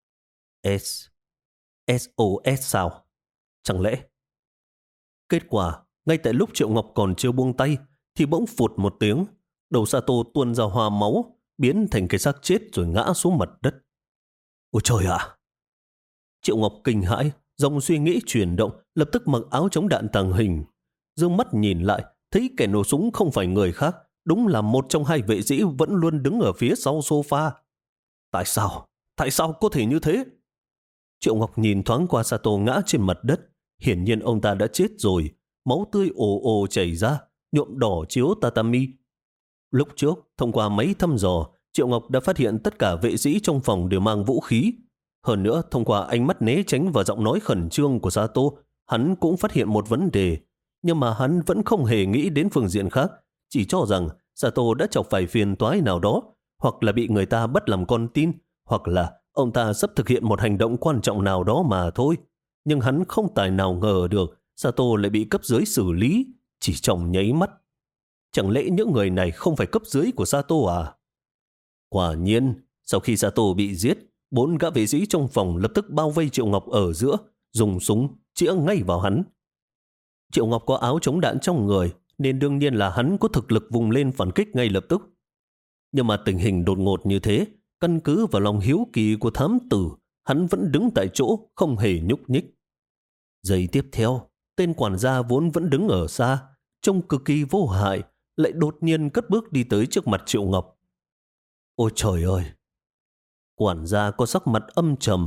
S. S O S sao? Chẳng lẽ? Kết quả, ngay tại lúc Triệu Ngọc còn chưa buông tay, thì bỗng phụt một tiếng, đầu Sato tuôn ra hoa máu, biến thành cái xác chết rồi ngã xuống mặt đất. Ôi trời ạ! Triệu Ngọc kinh hãi, dòng suy nghĩ chuyển động, lập tức mặc áo chống đạn tàng hình. Dương mắt nhìn lại, thấy kẻ nổ súng không phải người khác, đúng là một trong hai vệ sĩ vẫn luôn đứng ở phía sau sofa. Tại sao? Tại sao có thể như thế? Triệu Ngọc nhìn thoáng qua Sato ngã trên mặt đất. Hiển nhiên ông ta đã chết rồi. Máu tươi ồ ồ chảy ra, nhuộm đỏ chiếu tatami. Lúc trước, thông qua máy thăm dò, Triệu Ngọc đã phát hiện tất cả vệ sĩ trong phòng đều mang vũ khí. Hơn nữa, thông qua ánh mắt né tránh và giọng nói khẩn trương của Sato, hắn cũng phát hiện một vấn đề. Nhưng mà hắn vẫn không hề nghĩ đến phương diện khác, chỉ cho rằng Sato đã chọc phải phiền toái nào đó, hoặc là bị người ta bắt làm con tin, hoặc là ông ta sắp thực hiện một hành động quan trọng nào đó mà thôi. Nhưng hắn không tài nào ngờ được Sato lại bị cấp dưới xử lý, chỉ trong nháy mắt. Chẳng lẽ những người này không phải cấp dưới của Sato à? Quả nhiên, sau khi Sato bị giết, bốn gã vệ sĩ trong phòng lập tức bao vây Triệu Ngọc ở giữa, dùng súng chĩa ngay vào hắn. Triệu Ngọc có áo chống đạn trong người, nên đương nhiên là hắn có thực lực vùng lên phản kích ngay lập tức. Nhưng mà tình hình đột ngột như thế, căn cứ vào lòng hiếu kỳ của thám tử, hắn vẫn đứng tại chỗ, không hề nhúc nhích. Giây tiếp theo, tên quản gia vốn vẫn đứng ở xa, trông cực kỳ vô hại, lại đột nhiên cất bước đi tới trước mặt Triệu Ngọc. Ôi trời ơi! Quản gia có sắc mặt âm trầm,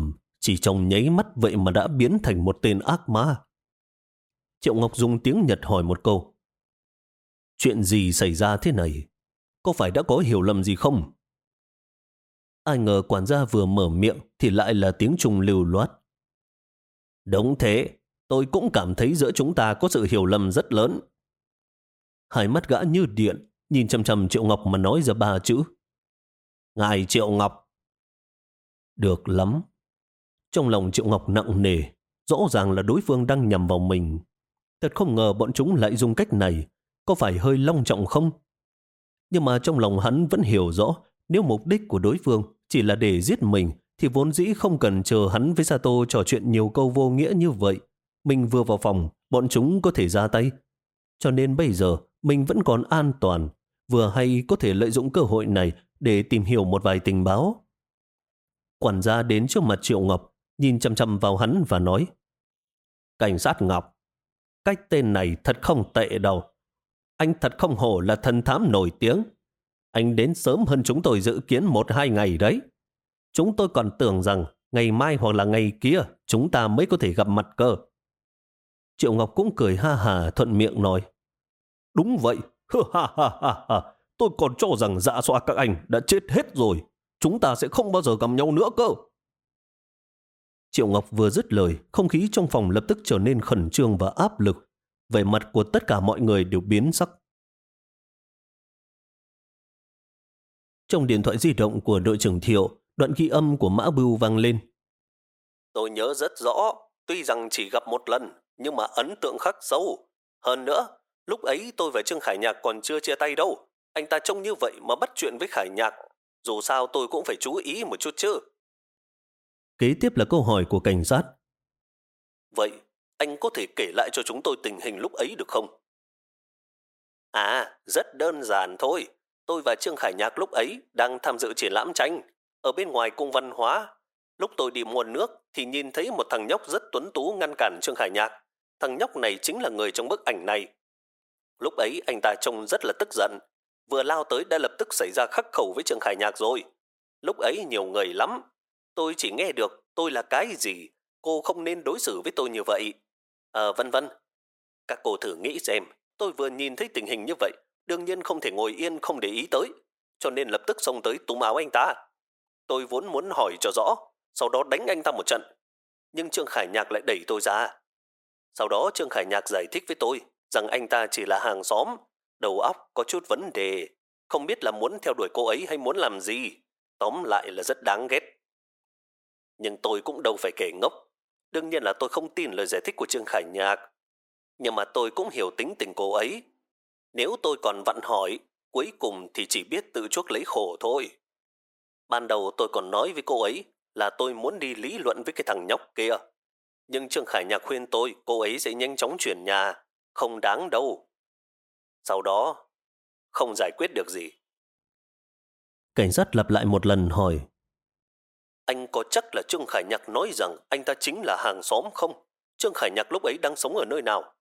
Chỉ trong nháy mắt vậy mà đã biến thành một tên ác ma. Triệu Ngọc dùng tiếng Nhật hỏi một câu. Chuyện gì xảy ra thế này? Có phải đã có hiểu lầm gì không? Ai ngờ quản gia vừa mở miệng thì lại là tiếng Trung lưu loát. Đúng thế, tôi cũng cảm thấy giữa chúng ta có sự hiểu lầm rất lớn. Hai mắt gã như điện, nhìn chằm chằm Triệu Ngọc mà nói ra ba chữ. Ngài Triệu Ngọc. Được lắm. Trong lòng Triệu Ngọc nặng nề, rõ ràng là đối phương đang nhằm vào mình. Thật không ngờ bọn chúng lại dùng cách này, có phải hơi long trọng không? Nhưng mà trong lòng hắn vẫn hiểu rõ, nếu mục đích của đối phương chỉ là để giết mình, thì vốn dĩ không cần chờ hắn với Sato trò chuyện nhiều câu vô nghĩa như vậy. Mình vừa vào phòng, bọn chúng có thể ra tay. Cho nên bây giờ mình vẫn còn an toàn, vừa hay có thể lợi dụng cơ hội này để tìm hiểu một vài tình báo. Quản gia đến trước mặt Triệu Ngọc, nhìn chăm chăm vào hắn và nói: Cảnh sát Ngọc, cách tên này thật không tệ đâu. Anh thật không hổ là thần thám nổi tiếng. Anh đến sớm hơn chúng tôi dự kiến một hai ngày đấy. Chúng tôi còn tưởng rằng ngày mai hoặc là ngày kia chúng ta mới có thể gặp mặt cơ. Triệu Ngọc cũng cười ha hà thuận miệng nói: Đúng vậy, ha ha ha ha. Tôi còn cho rằng Dạ Xoa các anh đã chết hết rồi. Chúng ta sẽ không bao giờ gặp nhau nữa cơ. Triệu Ngọc vừa dứt lời, không khí trong phòng lập tức trở nên khẩn trương và áp lực. Vẻ mặt của tất cả mọi người đều biến sắc. Trong điện thoại di động của đội trưởng Thiệu, đoạn ghi âm của Mã Bưu vang lên. Tôi nhớ rất rõ, tuy rằng chỉ gặp một lần, nhưng mà ấn tượng khắc sâu. Hơn nữa, lúc ấy tôi và Trương Khải Nhạc còn chưa chia tay đâu. Anh ta trông như vậy mà bắt chuyện với Khải Nhạc. Dù sao tôi cũng phải chú ý một chút chứ. Kế tiếp là câu hỏi của cảnh sát. Vậy, anh có thể kể lại cho chúng tôi tình hình lúc ấy được không? À, rất đơn giản thôi. Tôi và Trương Khải Nhạc lúc ấy đang tham dự triển lãm tranh ở bên ngoài cung văn hóa. Lúc tôi đi mua nước thì nhìn thấy một thằng nhóc rất tuấn tú ngăn cản Trương Khải Nhạc. Thằng nhóc này chính là người trong bức ảnh này. Lúc ấy anh ta trông rất là tức giận. Vừa lao tới đã lập tức xảy ra khắc khẩu với Trương Khải Nhạc rồi. Lúc ấy nhiều người lắm. Tôi chỉ nghe được tôi là cái gì. Cô không nên đối xử với tôi như vậy. À, vân vân. Các cô thử nghĩ xem. Tôi vừa nhìn thấy tình hình như vậy, đương nhiên không thể ngồi yên không để ý tới, cho nên lập tức xông tới túm áo anh ta. Tôi vốn muốn hỏi cho rõ, sau đó đánh anh ta một trận. Nhưng Trương Khải Nhạc lại đẩy tôi ra. Sau đó Trương Khải Nhạc giải thích với tôi rằng anh ta chỉ là hàng xóm, đầu óc có chút vấn đề, không biết là muốn theo đuổi cô ấy hay muốn làm gì. Tóm lại là rất đáng ghét. Nhưng tôi cũng đâu phải kẻ ngốc. Đương nhiên là tôi không tin lời giải thích của Trương Khải Nhạc. Nhưng mà tôi cũng hiểu tính tình cô ấy. Nếu tôi còn vặn hỏi, cuối cùng thì chỉ biết tự chuốc lấy khổ thôi. Ban đầu tôi còn nói với cô ấy là tôi muốn đi lý luận với cái thằng nhóc kia. Nhưng Trương Khải Nhạc khuyên tôi cô ấy sẽ nhanh chóng chuyển nhà, không đáng đâu. Sau đó, không giải quyết được gì. Cảnh sát lặp lại một lần hỏi: Anh có chắc là Trương Khải Nhạc nói rằng anh ta chính là hàng xóm không? Trương Khải Nhạc lúc ấy đang sống ở nơi nào?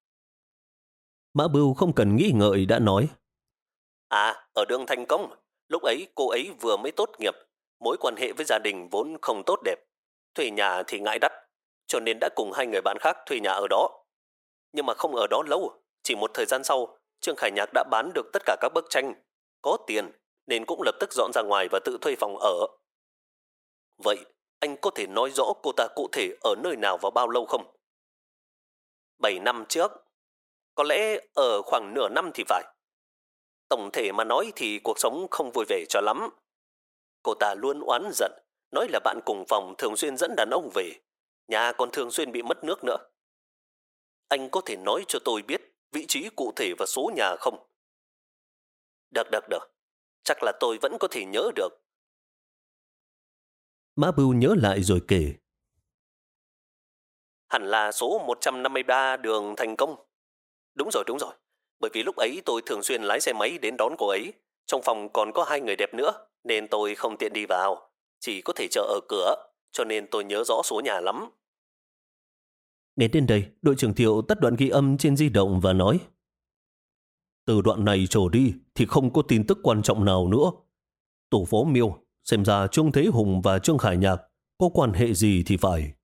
Mã Bưu không cần nghĩ ngợi đã nói: À, ở đường Thành Công. Lúc ấy cô ấy vừa mới tốt nghiệp, mối quan hệ với gia đình vốn không tốt đẹp. Thuê nhà thì ngại đắt, cho nên đã cùng hai người bạn khác thuê nhà ở đó. Nhưng mà không ở đó lâu, chỉ một thời gian sau, Trương Khải Nhạc đã bán được tất cả các bức tranh. Có tiền, nên cũng lập tức dọn ra ngoài và tự thuê phòng ở. Vậy, anh có thể nói rõ cô ta cụ thể ở nơi nào và bao lâu không? Bảy năm trước. Có lẽ ở khoảng nửa năm thì phải. Tổng thể mà nói thì cuộc sống không vui vẻ cho lắm. Cô ta luôn oán giận, nói là bạn cùng phòng thường xuyên dẫn đàn ông về, nhà còn thường xuyên bị mất nước nữa. Anh có thể nói cho tôi biết vị trí cụ thể và số nhà không? Được, được, được. Chắc là tôi vẫn có thể nhớ được. Mã Bưu nhớ lại rồi kể. Hẳn là số một trăm năm mươi ba đường Thành Công. Đúng rồi, đúng rồi. Bởi vì lúc ấy tôi thường xuyên lái xe máy đến đón cô ấy. Trong phòng còn có hai người đẹp nữa, nên tôi không tiện đi vào. Chỉ có thể chờ ở cửa, cho nên tôi nhớ rõ số nhà lắm. Nghe đến đây, đội trưởng Thiệu tắt đoạn ghi âm trên di động và nói: Từ đoạn này trở đi thì không có tin tức quan trọng nào nữa. Tổ phó Miêu, xem ra Trương Thế Hùng và Trương Khải Nhạc có quan hệ gì thì phải.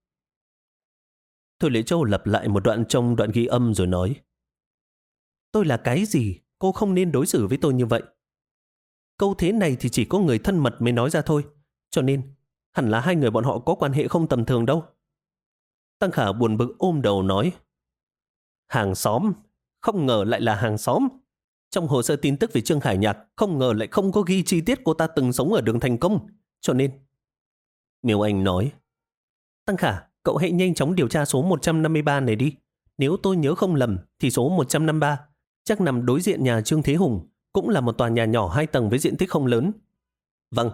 Thôi Lệ Châu lặp lại một đoạn trong đoạn ghi âm rồi nói. Tôi là cái gì? Cô không nên đối xử với tôi như vậy. Câu thế này thì chỉ có người thân mật mới nói ra thôi. Cho nên, hẳn là hai người bọn họ có quan hệ không tầm thường đâu. Tăng Khả buồn bực ôm đầu nói. Hàng xóm? Không ngờ lại là hàng xóm. Trong hồ sơ tin tức về Trương Khải Nhạc, không ngờ lại không có ghi chi tiết cô ta từng sống ở đường Thành Công. Cho nên... Miêu Anh nói. Tăng Khả, cậu hãy nhanh chóng điều tra số một trăm năm mươi ba này đi. Nếu tôi nhớ không lầm, thì số một trăm năm mươi ba chắc nằm đối diện nhà Trương Thế Hùng, cũng là một tòa nhà nhỏ hai tầng với diện tích không lớn. Vâng.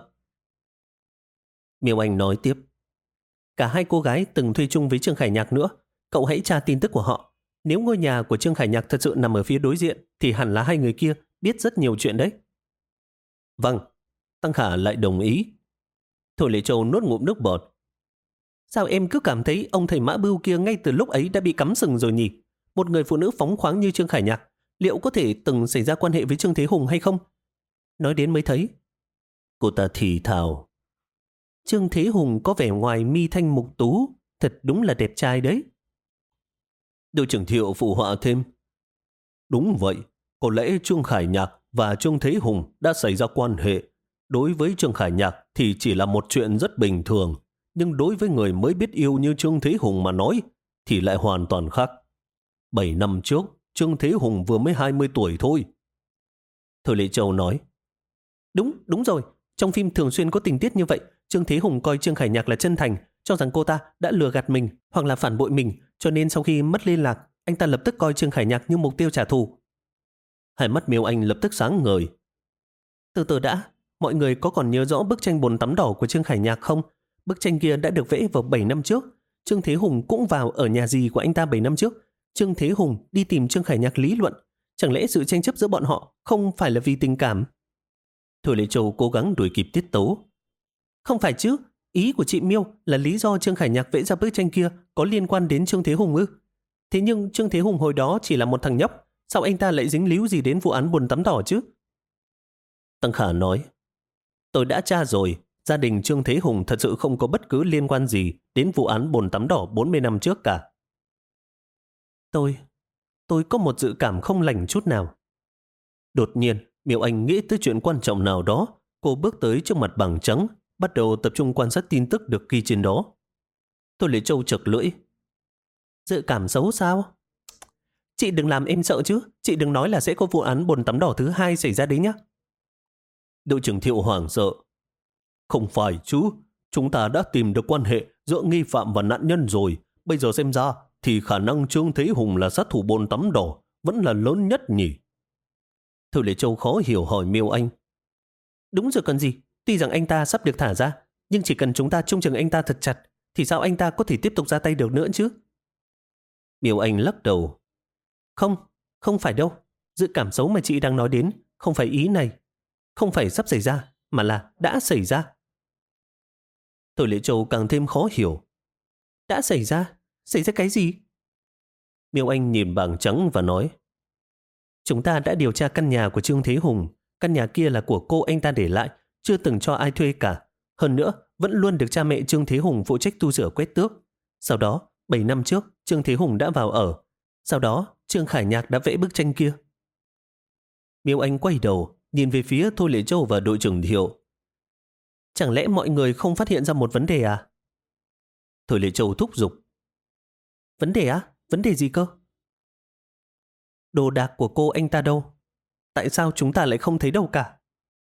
Miêu Anh nói tiếp. Cả hai cô gái từng thuê chung với Trương Khải Nhạc nữa. Cậu hãy tra tin tức của họ. Nếu ngôi nhà của Trương Khải Nhạc thật sự nằm ở phía đối diện, thì hẳn là hai người kia biết rất nhiều chuyện đấy. Vâng. Tăng Khả lại đồng ý. Thôi Lệ Châu nuốt ngụm nước bọt. Sao em cứ cảm thấy ông thầy Mã Bưu kia ngay từ lúc ấy đã bị cắm sừng rồi nhỉ? Một người phụ nữ phóng khoáng như Trương Khải Nhạc, liệu có thể từng xảy ra quan hệ với Trương Thế Hùng hay không? Nói đến mới thấy. Cô ta thì thào. Trương Thế Hùng có vẻ ngoài mi thanh mục tú, thật đúng là đẹp trai đấy. Đội trưởng Thiệu phụ họa thêm. Đúng vậy, có lẽ Trương Khải Nhạc và Trương Thế Hùng đã xảy ra quan hệ. Đối với Trương Khải Nhạc thì chỉ là một chuyện rất bình thường, nhưng đối với người mới biết yêu như Trương Thế Hùng mà nói thì lại hoàn toàn khác. Bảy năm trước, Trương Thế Hùng vừa mới hai mươi tuổi thôi. Thôi Lệ Châu nói. Đúng, đúng rồi. Trong phim thường xuyên có tình tiết như vậy. Trương Thế Hùng coi Trương Khải Nhạc là chân thành, cho rằng cô ta đã lừa gạt mình hoặc là phản bội mình, cho nên sau khi mất liên lạc, anh ta lập tức coi Trương Khải Nhạc như mục tiêu trả thù. Hai mắt Miêu Anh lập tức sáng ngời. Từ từ đã, mọi người có còn nhớ rõ bức tranh bồn tắm đỏ của Trương Khải Nhạc không? Bức tranh kia đã được vẽ vào bảy năm trước. Trương Thế Hùng cũng vào ở nhà dì của anh ta bảy năm trước. Trương Thế Hùng đi tìm Trương Khải Nhạc lý luận. Chẳng lẽ sự tranh chấp giữa bọn họ không phải là vì tình cảm? Thôi Lệ Châu cố gắng đuổi kịp tiết tấu. Không phải chứ, ý của chị Miêu là lý do Trương Khải Nhạc vẽ ra bức tranh kia có liên quan đến Trương Thế Hùng ư? Thế nhưng Trương Thế Hùng hồi đó chỉ là một thằng nhóc, sao anh ta lại dính líu gì đến vụ án bồn tắm đỏ chứ? Tăng Khả nói. Tôi đã tra rồi, gia đình Trương Thế Hùng thật sự không có bất cứ liên quan gì đến vụ án bồn tắm đỏ bốn mươi năm trước cả. Tôi, tôi có một dự cảm không lành chút nào. Đột nhiên, Miêu Anh nghĩ tới chuyện quan trọng nào đó. Cô bước tới trước mặt bảng trắng, bắt đầu tập trung quan sát tin tức được ghi trên đó. Thôi Lệ Châu chật lưỡi. Dự cảm xấu sao? Chị đừng làm em sợ chứ. Chị đừng nói là sẽ có vụ án bồn tắm đỏ thứ hai xảy ra đấy nhé. Đội trưởng Thiệu hoảng sợ. Không phải chứ. Chúng ta đã tìm được quan hệ giữa nghi phạm và nạn nhân rồi. Bây giờ xem ra thì khả năng Trương Thế Hùng là sát thủ bồn tắm đỏ vẫn là lớn nhất nhỉ? Thôi Lệ Châu khó hiểu hỏi Miêu Anh. Đúng rồi còn gì. Tuy rằng anh ta sắp được thả ra, nhưng chỉ cần chúng ta trông chừng anh ta thật chặt, thì sao anh ta có thể tiếp tục ra tay được nữa chứ? Miêu Anh lắc đầu. Không, không phải đâu. Dự cảm xấu mà chị đang nói đến không phải ý này. Không phải sắp xảy ra, mà là đã xảy ra. Thôi Lệ Châu càng thêm khó hiểu. Đã xảy ra? Xảy ra cái gì? Miêu Anh nhìn bảng trắng và nói. Chúng ta đã điều tra căn nhà của Trương Thế Hùng. Căn nhà kia là của cô anh ta để lại, chưa từng cho ai thuê cả. Hơn nữa, vẫn luôn được cha mẹ Trương Thế Hùng phụ trách tu sửa quét tước. Sau đó, bảy năm trước, Trương Thế Hùng đã vào ở. Sau đó, Trương Khải Nhạc đã vẽ bức tranh kia. Miêu Anh quay đầu, nhìn về phía Thôi Lệ Châu và đội trưởng Thiệu. Chẳng lẽ mọi người không phát hiện ra một vấn đề à? Thôi Lệ Châu thúc giục. Vấn đề á? Vấn đề gì cơ? Đồ đạc của cô anh ta đâu? Tại sao chúng ta lại không thấy đâu cả?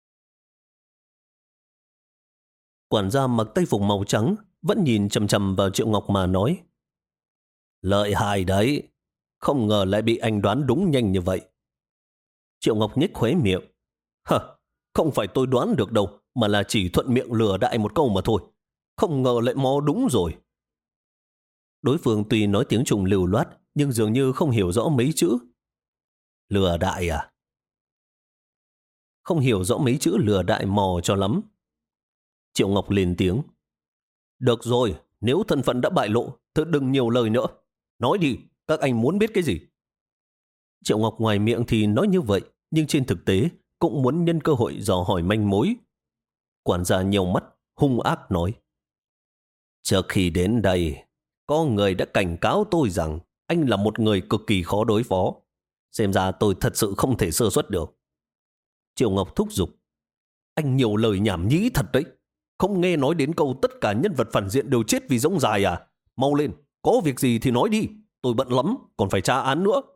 Quản gia mặc tây phục màu trắng vẫn nhìn chằm chằm vào Triệu Ngọc mà nói. Lợi hại đấy, không ngờ lại bị anh đoán đúng nhanh như vậy. Triệu Ngọc nhếch khóe miệng. Hờ, không phải tôi đoán được đâu, mà là chỉ thuận miệng lừa đại một câu mà thôi. Không ngờ lại mò đúng rồi. Đối phương tuy nói tiếng Trung lưu loát, nhưng dường như không hiểu rõ mấy chữ. Lừa đại à? Không hiểu rõ mấy chữ lừa đại mò cho lắm. Triệu Ngọc lên tiếng. Được rồi, nếu thân phận đã bại lộ, thì đừng nhiều lời nữa. Nói đi, các anh muốn biết cái gì? Triệu Ngọc ngoài miệng thì nói như vậy, nhưng trên thực tế cũng muốn nhân cơ hội dò hỏi manh mối. Quản gia nhiều mắt, hung ác nói. Trước khi đến đây, có người đã cảnh cáo tôi rằng anh là một người cực kỳ khó đối phó. Xem ra tôi thật sự không thể sơ suất được. Triệu Ngọc thúc giục. Anh nhiều lời nhảm nhí thật đấy. Không nghe nói đến câu tất cả nhân vật phản diện đều chết vì rông dài à? Mau lên, có việc gì thì nói đi. Tôi bận lắm, còn phải tra án nữa.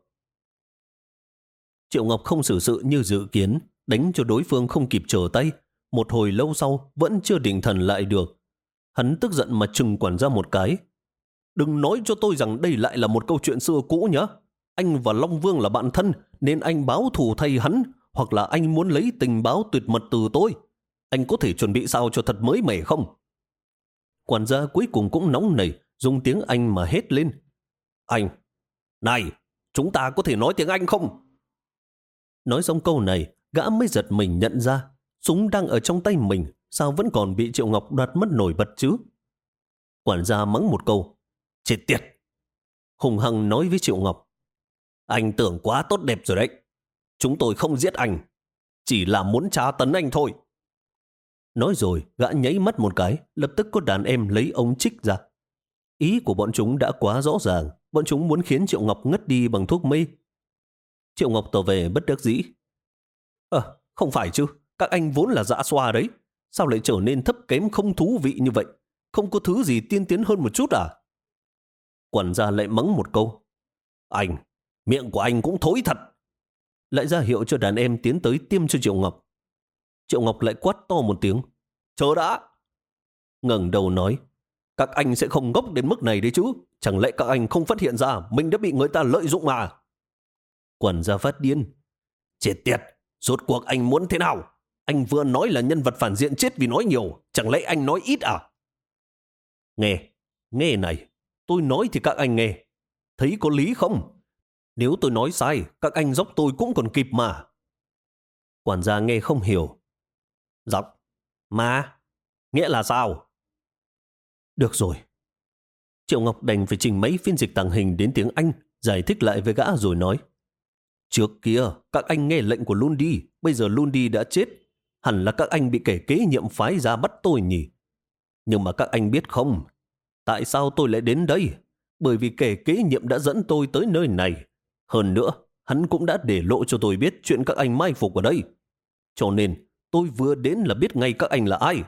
Triệu Ngọc không xử sự như dự kiến, đánh cho đối phương không kịp trở tay. Một hồi lâu sau vẫn chưa định thần lại được. Hắn tức giận mà trừng quản gia một cái. Đừng nói cho tôi rằng đây lại là một câu chuyện xưa cũ nhé. Anh và Long Vương là bạn thân nên anh báo thù thay hắn, hoặc là anh muốn lấy tình báo tuyệt mật từ tôi. Anh có thể chuẩn bị sao cho thật mới mẻ không? Quản gia cuối cùng cũng nóng nảy, dùng tiếng Anh mà hét lên. Anh! Này! Chúng ta có thể nói tiếng Anh không? Nói xong câu này, gã mới giật mình nhận ra súng đang ở trong tay mình, sao vẫn còn bị Triệu Ngọc đoạt mất nổi bật chứ? Quản gia mắng một câu. Chết tiệt! Hùng hăng nói với Triệu Ngọc. Anh tưởng quá tốt đẹp rồi đấy. Chúng tôi không giết anh, chỉ là muốn tra tấn anh thôi. Nói rồi, gã nháy mắt một cái, lập tức có đàn em lấy ống trích ra. Ý của bọn chúng đã quá rõ ràng, bọn chúng muốn khiến Triệu Ngọc ngất đi bằng thuốc mê. Triệu Ngọc tỏ về bất đắc dĩ. Ờ, không phải chứ, các anh vốn là dạ xoa đấy. Sao lại trở nên thấp kém không thú vị như vậy? Không có thứ gì tiên tiến hơn một chút à? Quản gia lại mắng một câu. Anh, miệng của anh cũng thối thật. Lại ra hiệu cho đàn em tiến tới tiêm cho Triệu Ngọc. Triệu Ngọc lại quát to một tiếng. Chờ đã! Ngẩng đầu nói. Các anh sẽ không ngốc đến mức này đấy chứ. Chẳng lẽ các anh không phát hiện ra mình đã bị người ta lợi dụng à? Quản gia phát điên. Chết tiệt! Rốt cuộc anh muốn thế nào? Anh vừa nói là nhân vật phản diện chết vì nói nhiều. Chẳng lẽ anh nói ít à? Nghe, nghe này. Tôi nói thì các anh nghe. Thấy có lý không? Nếu tôi nói sai, các anh dốc tôi cũng còn kịp mà. Quản gia nghe không hiểu. Dọc? Mà? Nghĩa là sao? Được rồi. Triệu Ngọc đành phải trình mấy phiên dịch tàng hình đến tiếng Anh, giải thích lại với gã rồi nói. Trước kia, các anh nghe lệnh của Lundi, bây giờ Lundi đã chết. Hẳn là các anh bị kẻ kế nhiệm phái ra bắt tôi nhỉ? Nhưng mà các anh biết không, tại sao tôi lại đến đây? Bởi vì kẻ kế nhiệm đã dẫn tôi tới nơi này. Hơn nữa, hắn cũng đã để lộ cho tôi biết chuyện các anh mai phục ở đây. Cho nên, tôi vừa đến là biết ngay các anh là ai.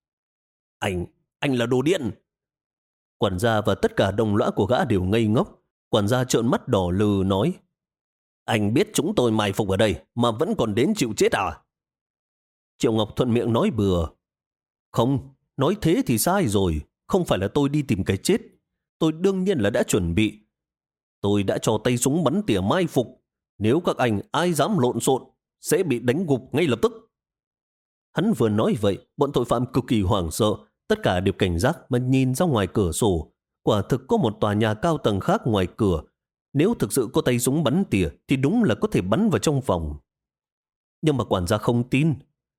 Anh, anh là đồ điện. Quản gia và tất cả đồng lõa của gã đều ngây ngốc. Quản gia trợn mắt đỏ lừ nói. Anh biết chúng tôi mai phục ở đây mà vẫn còn đến chịu chết à? Triệu Ngọc thuận miệng nói bừa. Không, nói thế thì sai rồi. Không phải là tôi đi tìm cái chết. Tôi đương nhiên là đã chuẩn bị. Tôi đã cho tay súng bắn tỉa mai phục. Nếu các anh ai dám lộn xộn sẽ bị đánh gục ngay lập tức. Hắn vừa nói vậy, bọn tội phạm cực kỳ hoảng sợ. Tất cả đều cảnh giác mà nhìn ra ngoài cửa sổ. Quả thực có một tòa nhà cao tầng khác ngoài cửa. Nếu thực sự có tay súng bắn tỉa thì đúng là có thể bắn vào trong phòng. Nhưng mà quản gia không tin.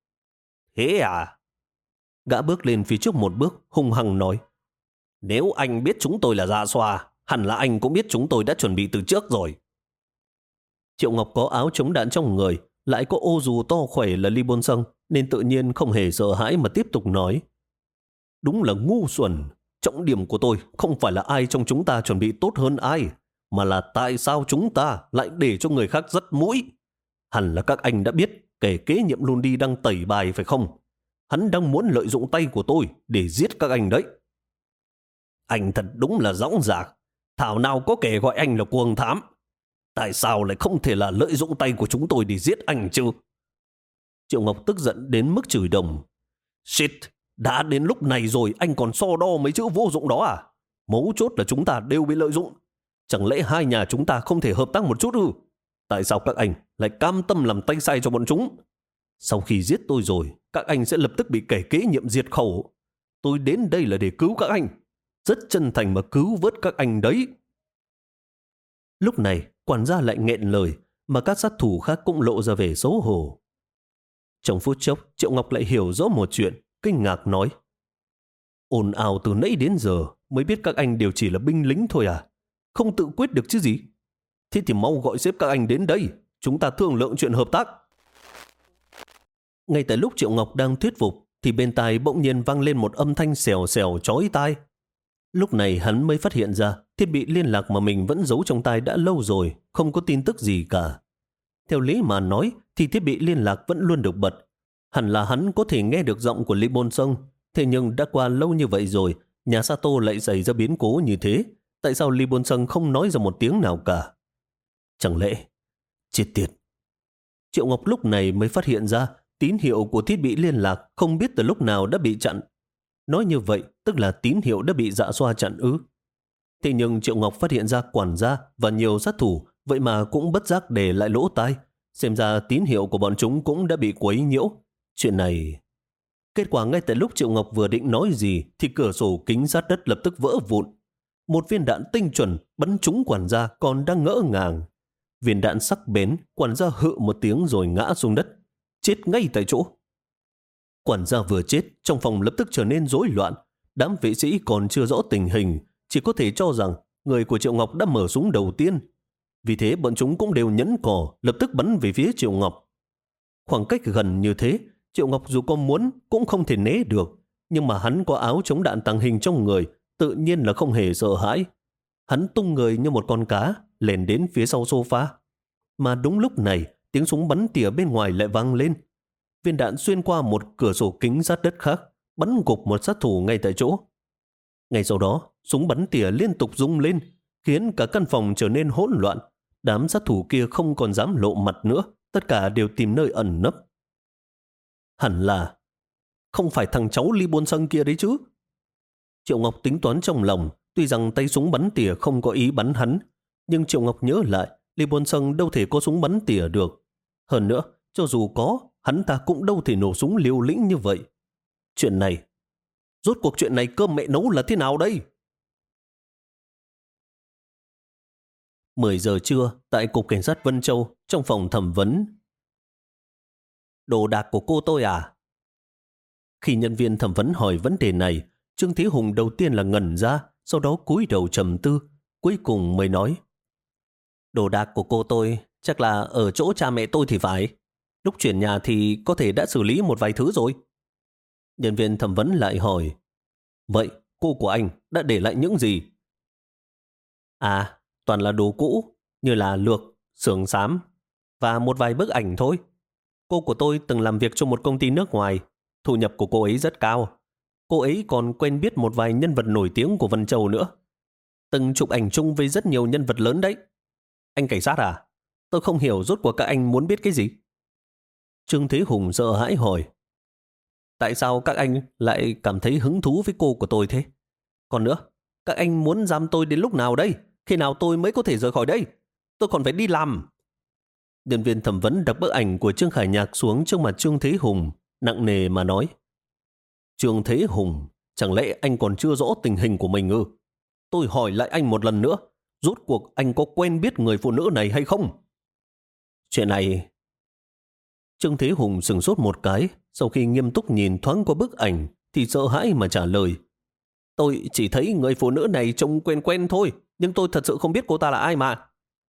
Thế à? Gã bước lên phía trước một bước, hung hăng nói. Nếu anh biết chúng tôi là dạ xoa, hẳn là anh cũng biết chúng tôi đã chuẩn bị từ trước rồi. Triệu Ngọc có áo chống đạn trong người, lại có ô dù to khỏe là Ly Bôn Sâng, nên tự nhiên không hề sợ hãi mà tiếp tục nói. Đúng là ngu xuẩn. Trọng điểm của tôi không phải là ai trong chúng ta chuẩn bị tốt hơn ai, mà là tại sao chúng ta lại để cho người khác dắt mũi. Hẳn là các anh đã biết kẻ kế nhiệm Lundi đang tẩy bài phải không? Hắn đang muốn lợi dụng tay của tôi để giết các anh đấy. Anh thật đúng là dõng dạc. Thảo nào có kẻ gọi anh là cuồng thám. Tại sao lại không thể là lợi dụng tay của chúng tôi để giết anh chứ? Triệu Ngọc tức giận đến mức chửi đồng. Shit, đã đến lúc này rồi anh còn so đo mấy chữ vô dụng đó à? Mấu chốt là chúng ta đều bị lợi dụng. Chẳng lẽ hai nhà chúng ta không thể hợp tác một chút ư? Tại sao các anh lại cam tâm làm tay sai cho bọn chúng? Sau khi giết tôi rồi, các anh sẽ lập tức bị kẻ kế nhiệm diệt khẩu. Tôi đến đây là để cứu các anh. Rất chân thành mà cứu vớt các anh đấy. Lúc này, quản gia lại nghẹn lời, mà các sát thủ khác cũng lộ ra vẻ xấu hổ. Trong phút chốc, Triệu Ngọc lại hiểu rõ một chuyện, kinh ngạc nói. Ồn ào từ nãy đến giờ mới biết các anh đều chỉ là binh lính thôi à? Không tự quyết được chứ gì? Thế thì mau gọi sếp các anh đến đây, chúng ta thương lượng chuyện hợp tác. Ngay tại lúc Triệu Ngọc đang thuyết phục, thì bên tai bỗng nhiên vang lên một âm thanh xèo xèo chói tai. Lúc này hắn mới phát hiện ra thiết bị liên lạc mà mình vẫn giấu trong tay đã lâu rồi, không có tin tức gì cả. Theo lý mà nói thì thiết bị liên lạc vẫn luôn được bật. Hẳn là hắn có thể nghe được giọng của Lee Bôn Sung. Thế nhưng đã qua lâu như vậy rồi, nhà Sato lại xảy ra biến cố như thế. Tại sao Lee Bôn Sung không nói ra một tiếng nào cả? Chẳng lẽ... Chết tiệt! Triệu Ngọc lúc này mới phát hiện ra tín hiệu của thiết bị liên lạc không biết từ lúc nào đã bị chặn. Nói như vậy tức là tín hiệu đã bị dạ xoa chặn ư? Thế nhưng Triệu Ngọc phát hiện ra quản gia và nhiều sát thủ vậy mà cũng bất giác để lại lỗ tai. Xem ra tín hiệu của bọn chúng cũng đã bị quấy nhiễu. Chuyện này... Kết quả ngay tại lúc Triệu Ngọc vừa định nói gì thì cửa sổ kính sát đất lập tức vỡ vụn. Một viên đạn tinh chuẩn bắn trúng quản gia còn đang ngỡ ngàng. Viên đạn sắc bén, quản gia hự một tiếng rồi ngã xuống đất, chết ngay tại chỗ. Quản gia vừa chết, trong phòng lập tức trở nên rối loạn. Đám vệ sĩ còn chưa rõ tình hình, chỉ có thể cho rằng người của Triệu Ngọc đã mở súng đầu tiên. Vì thế bọn chúng cũng đều nhẫn cò, lập tức bắn về phía Triệu Ngọc. Khoảng cách gần như thế, Triệu Ngọc dù có muốn cũng không thể né được. Nhưng mà hắn có áo chống đạn tàng hình trong người, tự nhiên là không hề sợ hãi. Hắn tung người như một con cá, lèn đến phía sau sofa. Mà đúng lúc này, tiếng súng bắn tỉa bên ngoài lại vang lên. Viên đạn xuyên qua một cửa sổ kính sát đất khác, bắn gục một sát thủ ngay tại chỗ. Ngay sau đó, súng bắn tỉa liên tục rung lên, khiến cả căn phòng trở nên hỗn loạn. Đám sát thủ kia không còn dám lộ mặt nữa, tất cả đều tìm nơi ẩn nấp. Hẳn là không phải thằng cháu Lee Bôn Sung kia đấy chứ. Triệu Ngọc tính toán trong lòng, tuy rằng tay súng bắn tỉa không có ý bắn hắn, nhưng Triệu Ngọc nhớ lại, Lee Bôn Sung đâu thể có súng bắn tỉa được. Hơn nữa, cho dù có, hắn ta cũng đâu thể nổ súng liều lĩnh như vậy. Chuyện này, rốt cuộc chuyện này cơm mẹ nấu là thế nào đây? mười giờ trưa, tại Cục Cảnh sát Vân Châu, trong phòng thẩm vấn. Đồ đạc của cô tôi à? Khi nhân viên thẩm vấn hỏi vấn đề này, Trương Thế Hùng đầu tiên là ngẩn ra, sau đó cúi đầu trầm tư, cuối cùng mới nói. Đồ đạc của cô tôi chắc là ở chỗ cha mẹ tôi thì phải. Lúc chuyển nhà thì có thể đã xử lý một vài thứ rồi. Nhân viên thẩm vấn lại hỏi. Vậy cô của anh đã để lại những gì? À, toàn là đồ cũ, như là lược, xưởng xám và một vài bức ảnh thôi. Cô của tôi từng làm việc cho một công ty nước ngoài. Thu nhập của cô ấy rất cao. Cô ấy còn quen biết một vài nhân vật nổi tiếng của Vân Châu nữa. Từng chụp ảnh chung với rất nhiều nhân vật lớn đấy. Anh cảnh sát à? Tôi không hiểu rốt cuộc các anh muốn biết cái gì? Trương Thế Hùng sợ hãi hỏi. Tại sao các anh lại cảm thấy hứng thú với cô của tôi thế? Còn nữa, các anh muốn giam tôi đến lúc nào đây? Khi nào tôi mới có thể rời khỏi đây? Tôi còn phải đi làm. Nhân viên thẩm vấn đặt bức ảnh của Trương Khải Nhạc xuống trước mặt Trương Thế Hùng, nặng nề mà nói. Trương Thế Hùng, chẳng lẽ anh còn chưa rõ tình hình của mình ư? Tôi hỏi lại anh một lần nữa, rốt cuộc anh có quen biết người phụ nữ này hay không? Chuyện này... Trương Thế Hùng sửng sốt một cái, sau khi nghiêm túc nhìn thoáng qua bức ảnh thì sợ hãi mà trả lời. Tôi chỉ thấy người phụ nữ này trông quen quen thôi, nhưng tôi thật sự không biết cô ta là ai mà.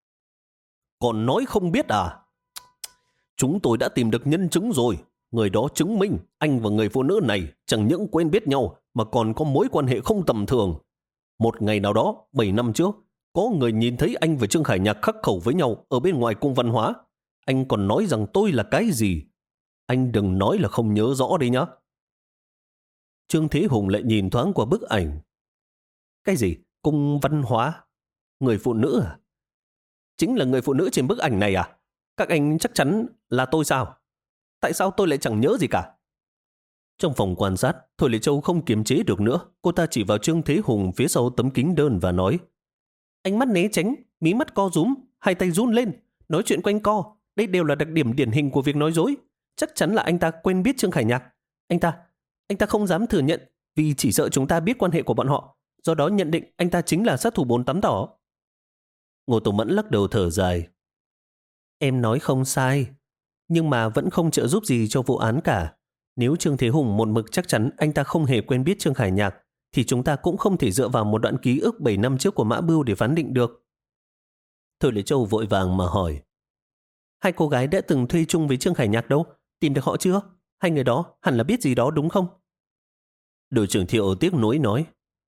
Còn nói không biết à? Chúng tôi đã tìm được nhân chứng rồi. Người đó chứng minh anh và người phụ nữ này chẳng những quen biết nhau mà còn có mối quan hệ không tầm thường. Một ngày nào đó, bảy năm trước, có người nhìn thấy anh và Trương Khải Nhạc khắc khẩu với nhau ở bên ngoài cung văn hóa. Anh còn nói rằng tôi là cái gì? Anh đừng nói là không nhớ rõ đi nhá. Trương Thế Hùng lại nhìn thoáng qua bức ảnh. Cái gì? Cung văn hóa? Người phụ nữ à? Chính là người phụ nữ trên bức ảnh này à? Các anh chắc chắn là tôi sao? Tại sao tôi lại chẳng nhớ gì cả? Trong phòng quan sát, Thôi Lệ Châu không kiềm chế được nữa. Cô ta chỉ vào Trương Thế Hùng phía sau tấm kính đơn và nói. Ánh mắt né tránh, mí mắt co rúm, hai tay run lên, nói chuyện quanh co. Đây đều là đặc điểm điển hình của việc nói dối. Chắc chắn là anh ta quen biết Trương Khải Nhạc. Anh ta, anh ta không dám thừa nhận vì chỉ sợ chúng ta biết quan hệ của bọn họ. Do đó nhận định anh ta chính là sát thủ bốn tắm đỏ. Ngô Tổ Mẫn lắc đầu thở dài. Em nói không sai, nhưng mà vẫn không trợ giúp gì cho vụ án cả. Nếu Trương Thế Hùng một mực chắc chắn anh ta không hề quen biết Trương Khải Nhạc, thì chúng ta cũng không thể dựa vào một đoạn ký ức bảy năm trước của Mã Bưu để phán định được. Thôi Lệ Châu vội vàng mà hỏi. Hai cô gái đã từng thuê chung với Trương Khải Nhạc đâu? Tìm được họ chưa? Hai người đó hẳn là biết gì đó đúng không? Đội trưởng Thiệu tiếc nuối nói.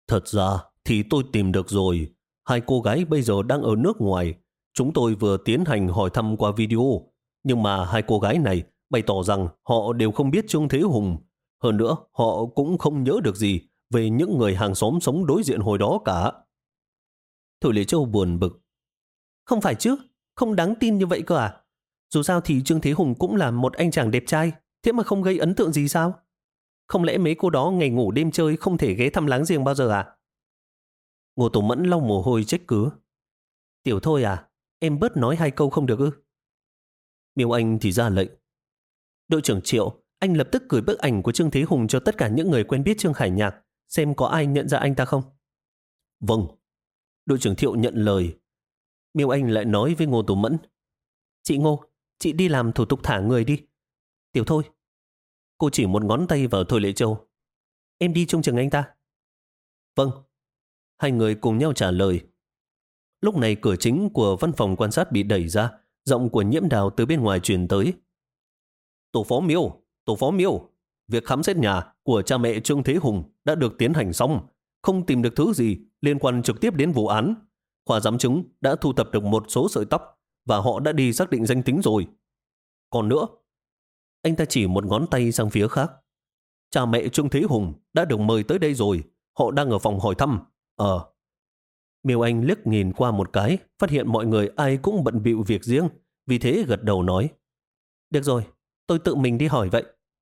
Thật ra thì tôi tìm được rồi. Hai cô gái bây giờ đang ở nước ngoài. Chúng tôi vừa tiến hành hỏi thăm qua video. Nhưng mà hai cô gái này bày tỏ rằng họ đều không biết Trương Thế Hùng. Hơn nữa, họ cũng không nhớ được gì về những người hàng xóm sống đối diện hồi đó cả. Thôi Lệ Châu buồn bực. Không phải chứ, không đáng tin như vậy cơ à? Dù sao thì Trương Thế Hùng cũng là một anh chàng đẹp trai, thế mà không gây ấn tượng gì sao? Không lẽ mấy cô đó ngày ngủ đêm chơi không thể ghé thăm láng giềng bao giờ à? Ngô Tổ Mẫn lau mồ hôi trách cứ. Tiểu Thôi à, em bớt nói hai câu không được ư? Miêu Anh thì ra lệnh. Đội trưởng Triệu, anh lập tức gửi bức ảnh của Trương Thế Hùng cho tất cả những người quen biết Trương Khải Nhạc, xem có ai nhận ra anh ta không. Vâng. Đội trưởng Thiệu nhận lời. Miêu Anh lại nói với Ngô Tổ Mẫn. Chị Ngô, chị đi làm thủ tục thả người đi. Tiểu Thôi. Cô chỉ một ngón tay vào Thôi Lệ Châu. Em đi trông chừng anh ta. Vâng. Hai người cùng nhau trả lời. Lúc này cửa chính của văn phòng quan sát bị đẩy ra, giọng của Nhiễm Đào từ bên ngoài truyền tới. Tổ phó Miêu, tổ phó Miêu, việc khám xét nhà của cha mẹ Trương Thế Hùng đã được tiến hành xong, không tìm được thứ gì liên quan trực tiếp đến vụ án. Khoa giám chứng đã thu thập được một số sợi tóc và họ đã đi xác định danh tính rồi. Còn nữa, anh ta chỉ một ngón tay sang phía khác. Cha mẹ Trương Thế Hùng đã được mời tới đây rồi, họ đang ở phòng hỏi thăm. Ờ. Miêu Anh liếc nhìn qua một cái, phát hiện mọi người ai cũng bận bịu việc riêng, vì thế gật đầu nói. Được rồi, tôi tự mình đi hỏi vậy.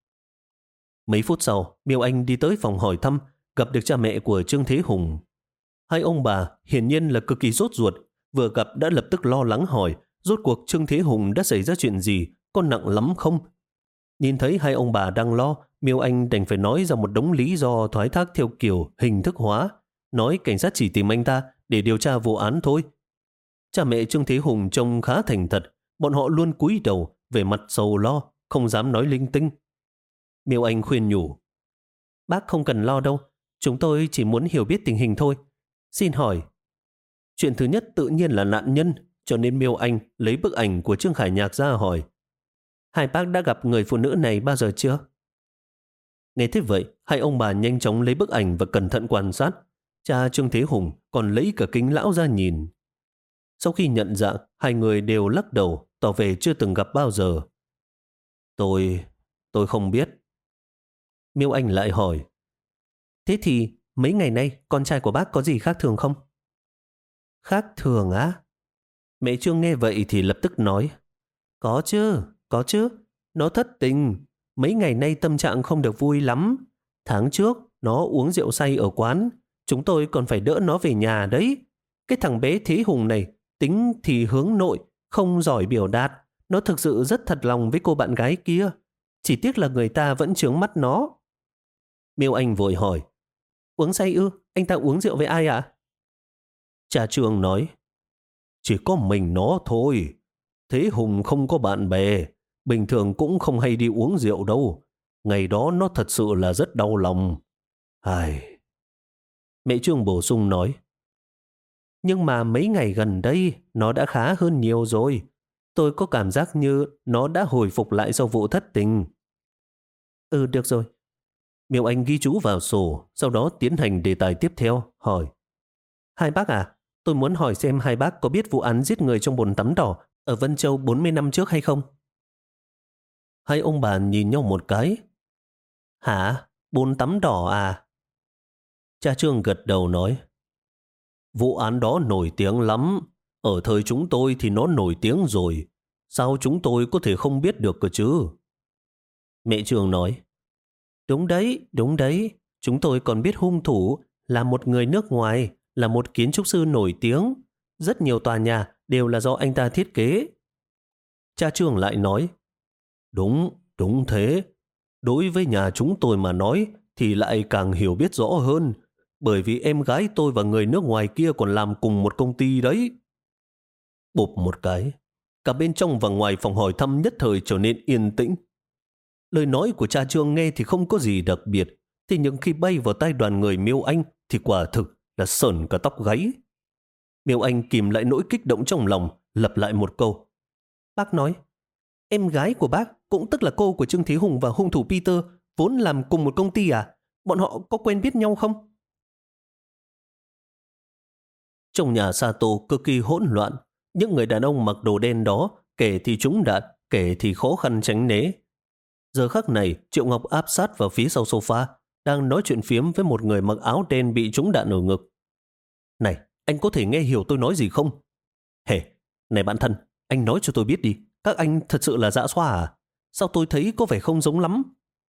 Mấy phút sau, Miêu Anh đi tới phòng hỏi thăm, gặp được cha mẹ của Trương Thế Hùng. Hai ông bà hiển nhiên là cực kỳ sốt ruột, vừa gặp đã lập tức lo lắng hỏi rốt cuộc Trương Thế Hùng đã xảy ra chuyện gì, có nặng lắm không? Nhìn thấy hai ông bà đang lo, Miêu Anh đành phải nói ra một đống lý do thoái thác theo kiểu hình thức hóa, nói cảnh sát chỉ tìm anh ta để điều tra vụ án thôi. Cha mẹ Trương Thế Hùng trông khá thành thật, bọn họ luôn cúi đầu, về mặt sầu lo, không dám nói linh tinh. Miêu Anh khuyên nhủ. Bác không cần lo đâu, chúng tôi chỉ muốn hiểu biết tình hình thôi. Xin hỏi. Chuyện thứ nhất tự nhiên là nạn nhân, cho nên Miêu Anh lấy bức ảnh của Trương Khải Nhạc ra hỏi. Hai bác đã gặp người phụ nữ này bao giờ chưa? Nghe thế vậy, hai ông bà nhanh chóng lấy bức ảnh và cẩn thận quan sát. Cha Trương Thế Hùng còn lấy cả kính lão ra nhìn. Sau khi nhận dạng, hai người đều lắc đầu, tỏ vẻ chưa từng gặp bao giờ. Tôi... tôi không biết. Miêu Anh lại hỏi. Thế thì mấy ngày nay con trai của bác có gì khác thường không? Khác thường á? Mẹ Trương nghe vậy thì lập tức nói. Có chứ, có chứ. Nó thất tình. Mấy ngày nay tâm trạng không được vui lắm. Tháng trước nó uống rượu say ở quán. Chúng tôi còn phải đỡ nó về nhà đấy. Cái thằng bé Thế Hùng này tính thì hướng nội, không giỏi biểu đạt. Nó thực sự rất thật lòng với cô bạn gái kia. Chỉ tiếc là người ta vẫn chướng mắt nó. Miêu Anh vội hỏi. Uống say ư? Anh ta uống rượu với ai ạ? Cha Trương nói. Chỉ có mình nó thôi. Thế Hùng không có bạn bè. Bình thường cũng không hay đi uống rượu đâu. Ngày đó nó thật sự là rất đau lòng. Ai... Mẹ Trương bổ sung nói. Nhưng mà mấy ngày gần đây nó đã khá hơn nhiều rồi. Tôi có cảm giác như nó đã hồi phục lại sau vụ thất tình. Ừ, được rồi. Miêu Anh ghi chú vào sổ, sau đó tiến hành đề tài tiếp theo, hỏi. Hai bác à, tôi muốn hỏi xem hai bác có biết vụ án giết người trong bồn tắm đỏ ở Vân Châu bốn mươi năm trước hay không? Hai ông bà nhìn nhau một cái. Hả? Bồn tắm đỏ à? Cha Trương gật đầu nói. Vụ án đó nổi tiếng lắm. Ở thời chúng tôi thì nó nổi tiếng rồi. Sao chúng tôi có thể không biết được cơ chứ? Mẹ Trương nói. Đúng đấy, đúng đấy. Chúng tôi còn biết hung thủ là một người nước ngoài, là một kiến trúc sư nổi tiếng. Rất nhiều tòa nhà đều là do anh ta thiết kế. Cha Trương lại nói. Đúng, đúng thế. Đối với nhà chúng tôi mà nói thì lại càng hiểu biết rõ hơn. Bởi vì em gái tôi và người nước ngoài kia còn làm cùng một công ty đấy. Bụp một cái. Cả bên trong và ngoài phòng hỏi thăm nhất thời trở nên yên tĩnh. Lời nói của cha Trương nghe thì không có gì đặc biệt. Thế nhưng khi bay vào tai đoàn người Miêu Anh thì quả thực là sởn cả tóc gáy. Miêu Anh kìm lại nỗi kích động trong lòng, lặp lại một câu. Bác nói, em gái của bác cũng tức là cô của Trương Thế Hùng và hung thủ Peter vốn làm cùng một công ty à? Bọn họ có quen biết nhau không? Trong nhà Sato cực kỳ hỗn loạn. Những người đàn ông mặc đồ đen đó, kể thì trúng đạn, kể thì khó khăn tránh né. Giờ khắc này, Triệu Ngọc áp sát vào phía sau sofa, đang nói chuyện phiếm với một người mặc áo đen bị trúng đạn ở ngực. Này, anh có thể nghe hiểu tôi nói gì không? Hề, này bạn thân, anh nói cho tôi biết đi, các anh thật sự là dã xoa à? Sao tôi thấy có vẻ không giống lắm?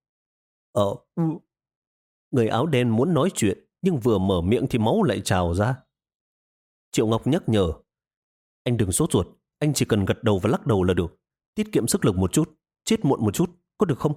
Ờ, ừ. Người áo đen muốn nói chuyện, nhưng vừa mở miệng thì máu lại trào ra. Triệu Ngọc nhắc nhở, anh đừng sốt ruột, anh chỉ cần gật đầu và lắc đầu là được. Tiết kiệm sức lực một chút, chết muộn một chút, có được không?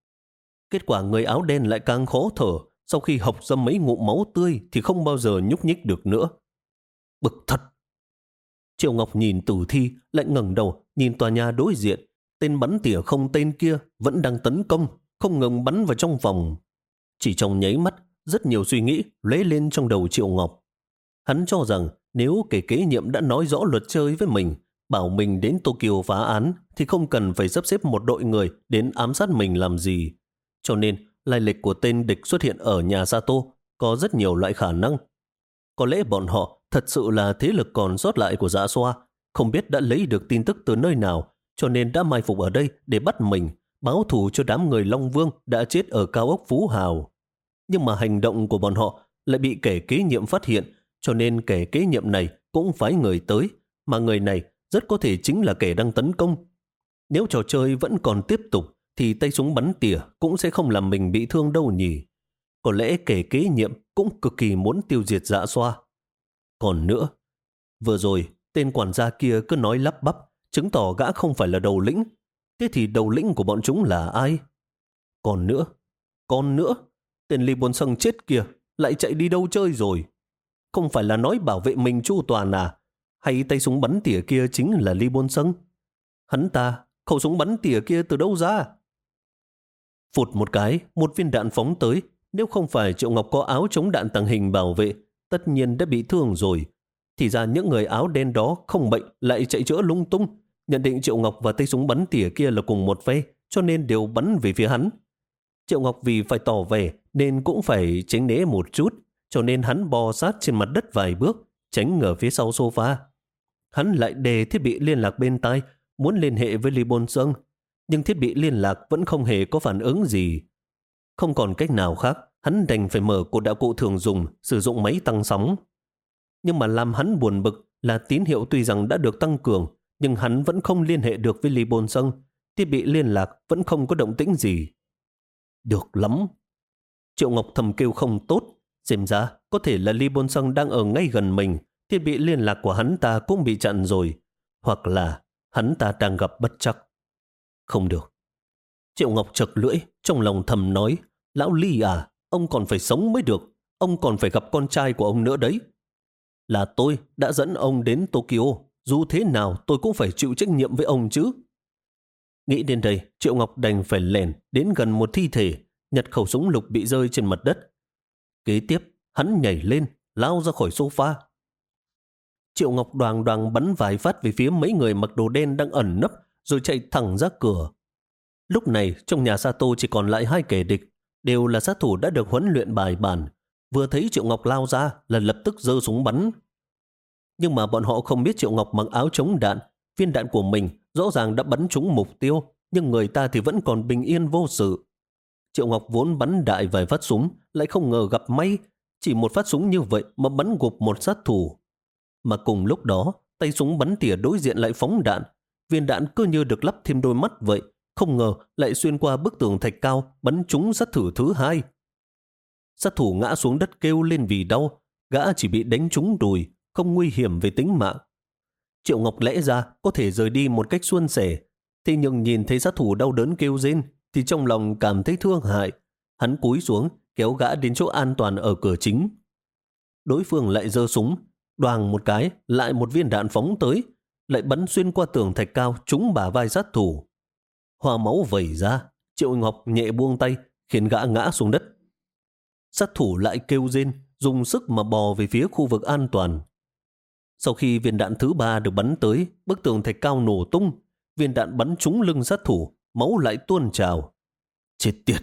Kết quả người áo đen lại càng khó thở, sau khi hộc ra mấy ngụm máu tươi thì không bao giờ nhúc nhích được nữa. Bực thật! Triệu Ngọc nhìn tử thi, lại ngẩng đầu, nhìn tòa nhà đối diện. Tên bắn tỉa không tên kia vẫn đang tấn công, không ngừng bắn vào trong vòng. Chỉ trong nháy mắt, rất nhiều suy nghĩ lóe lên trong đầu Triệu Ngọc. Hắn cho rằng nếu kẻ kế nhiệm đã nói rõ luật chơi với mình, bảo mình đến Tokyo phá án, thì không cần phải sắp xếp một đội người đến ám sát mình làm gì. Cho nên, lai lịch của tên địch xuất hiện ở nhà Sato có rất nhiều loại khả năng. Có lẽ bọn họ thật sự là thế lực còn sót lại của Dạ Xoa, không biết đã lấy được tin tức từ nơi nào, cho nên đã mai phục ở đây để bắt mình, báo thù cho đám người Long Vương đã chết ở cao ốc Phú Hào. Nhưng mà hành động của bọn họ lại bị kẻ kế nhiệm phát hiện, cho nên kẻ kế nhiệm này cũng phái người tới, mà người này rất có thể chính là kẻ đang tấn công. Nếu trò chơi vẫn còn tiếp tục, thì tay súng bắn tỉa cũng sẽ không làm mình bị thương đâu nhỉ. Có lẽ kẻ kế nhiệm cũng cực kỳ muốn tiêu diệt Dạ Xoa. Còn nữa, vừa rồi tên quản gia kia cứ nói lắp bắp, chứng tỏ gã không phải là đầu lĩnh. Thế thì đầu lĩnh của bọn chúng là ai? Còn nữa, còn nữa, tên Lee Bôn Sung chết kia lại chạy đi đâu chơi rồi? Không phải là nói bảo vệ mình chu toàn à? Hay tay súng bắn tỉa kia chính là Lee Bôn Sung? Hắn ta, khẩu súng bắn tỉa kia từ đâu ra? Phụt một cái, một viên đạn phóng tới. Nếu không phải Triệu Ngọc có áo chống đạn tàng hình bảo vệ, tất nhiên đã bị thương rồi. Thì ra những người áo đen đó không bệnh lại chạy chữa lung tung, nhận định Triệu Ngọc và tay súng bắn tỉa kia là cùng một phe, cho nên đều bắn về phía hắn. Triệu Ngọc vì phải tỏ vẻ nên cũng phải tránh né một chút, cho nên hắn bò sát trên mặt đất vài bước, tránh ở phía sau sofa. Hắn lại đề thiết bị liên lạc bên tai, muốn liên hệ với Lee Bôn Sung, nhưng thiết bị liên lạc vẫn không hề có phản ứng gì. Không còn cách nào khác, hắn đành phải mở cột đạo cụ thường dùng, sử dụng máy tăng sóng. Nhưng mà làm hắn buồn bực là tín hiệu tuy rằng đã được tăng cường, nhưng hắn vẫn không liên hệ được với Lee Bôn Sung. Thiết bị liên lạc vẫn không có động tĩnh gì. Được lắm. Triệu Ngọc thầm kêu không tốt. Xem ra có thể là Lee Bôn Sung đang ở ngay gần mình. Thiết bị liên lạc của hắn ta cũng bị chặn rồi. Hoặc là hắn ta đang gặp bất trắc. Không được. Triệu Ngọc chật lưỡi, trong lòng thầm nói, lão Lee à, ông còn phải sống mới được. Ông còn phải gặp con trai của ông nữa đấy. Là tôi đã dẫn ông đến Tokyo. Dù thế nào tôi cũng phải chịu trách nhiệm với ông chứ. Nghĩ đến đây, Triệu Ngọc đành phải lẻn đến gần một thi thể, nhặt khẩu súng lục bị rơi trên mặt đất. Kế tiếp, hắn nhảy lên, lao ra khỏi sofa. Triệu Ngọc đoàng đoàng bắn vài phát về phía mấy người mặc đồ đen đang ẩn nấp, rồi chạy thẳng ra cửa. Lúc này, trong nhà Sato chỉ còn lại hai kẻ địch, đều là sát thủ đã được huấn luyện bài bản. Vừa thấy Triệu Ngọc lao ra là lập tức giơ súng bắn. Nhưng mà bọn họ không biết Triệu Ngọc mặc áo chống đạn, viên đạn của mình rõ ràng đã bắn trúng mục tiêu, nhưng người ta thì vẫn còn bình yên vô sự. Triệu Ngọc vốn bắn đại vài phát súng, lại không ngờ gặp may, chỉ một phát súng như vậy mà bắn gục một sát thủ. Mà cùng lúc đó, tay súng bắn tỉa đối diện lại phóng đạn, viên đạn cứ như được lắp thêm đôi mắt vậy, không ngờ lại xuyên qua bức tường thạch cao, bắn trúng sát thủ thứ hai. Sát thủ ngã xuống đất kêu lên vì đau, gã chỉ bị đánh trúng đùi, không nguy hiểm về tính mạng. Triệu Ngọc lẽ ra có thể rời đi một cách suôn sẻ, thế nhưng nhìn thấy sát thủ đau đớn kêu rên thì trong lòng cảm thấy thương hại. Hắn cúi xuống kéo gã đến chỗ an toàn ở cửa chính. Đối phương lại giơ súng, đoàng một cái, lại một viên đạn phóng tới, lại bắn xuyên qua tường thạch cao trúng bả vai sát thủ. Hoa máu vẩy ra, Triệu Ngọc nhẹ buông tay khiến gã ngã xuống đất. Sát thủ lại kêu rên, dùng sức mà bò về phía khu vực an toàn. Sau khi viên đạn thứ ba được bắn tới, bức tường thạch cao nổ tung, viên đạn bắn trúng lưng sát thủ, máu lại tuôn trào. Chết tiệt!